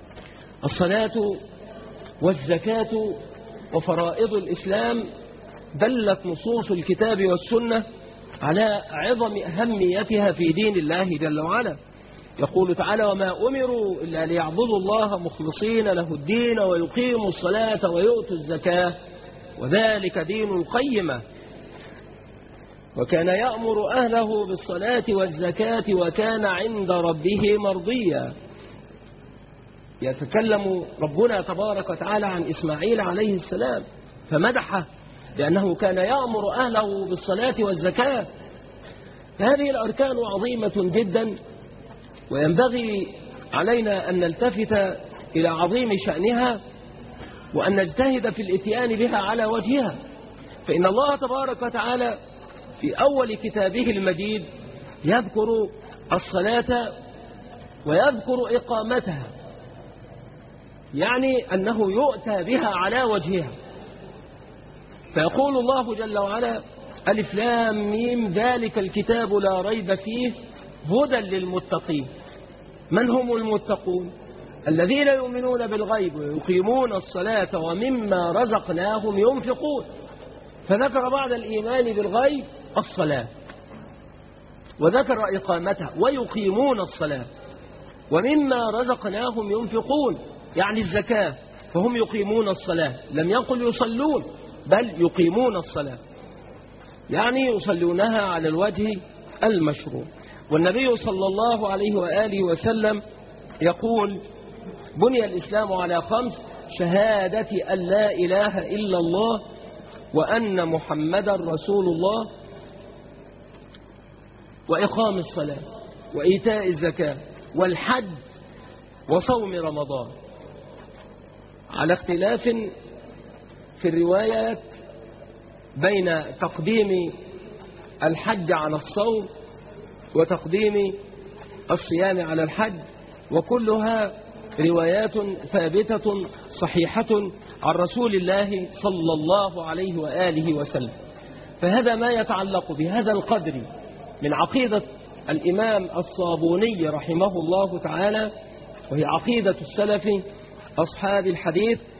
A: الصلاة والزكاة وفرائض الإسلام دلت نصوص الكتاب والسنة على عظم أهميتها في دين الله جل وعلا. يقول تعالى: وما أمروا إلا ليعبدوا الله مخلصين له الدين ويقيموا الصلاة ويؤتوا الزكاة وذلك دين القيمة وكان يأمر أهله بالصلاة والزكاة وكان عند ربه مرضيا. يتكلم ربنا تبارك وتعالى عن إسماعيل عليه السلام فمدحه لأنه كان يأمر أهله بالصلاة والزكاة. هذه الأركان عظيمة جدا، وينبغي علينا أن نلتفت إلى عظيم شأنها وأن نجتهد في الإتيان بها على وجهها. فإن الله تبارك وتعالى في أول كتابه المجيد يذكر الصلاة ويذكر إقامتها، يعني أنه يؤتى بها على وجهها. فيقول الله جل وعلا: ألف لام ميم ذلك الكتاب لا ريب فيه هدى للمتقين. من هم المتقون؟ الذين يؤمنون بالغيب ويقيمون الصلاة ومما رزقناهم ينفقون. فذكر بعد الإيمان بالغيب الصلاة، وذكر إقامتها ويقيمون الصلاة ومما رزقناهم ينفقون، يعني الزكاة، فهم يقيمون الصلاة. لم يقل يصلون بل يقيمون الصلاة، يعني يصلونها على الوجه المشروع. والنبي صلى الله عليه وآله وسلم يقول: بني الإسلام على خمس: شهادة أن لا إله إلا الله وأن محمدا رسول الله وإقام الصلاة وإيتاء الزكاة والحج وصوم رمضان، على اختلاف في الروايات بين تقديم الحج على الصوم وتقديم الصيام على الحج، وكلها روايات ثابتة صحيحة عن رسول الله صلى الله عليه وآله وسلم. فهذا ما يتعلق بهذا القدر من عقيدة الإمام الصابوني رحمه الله تعالى، وهي عقيدة السلف أصحاب الحديث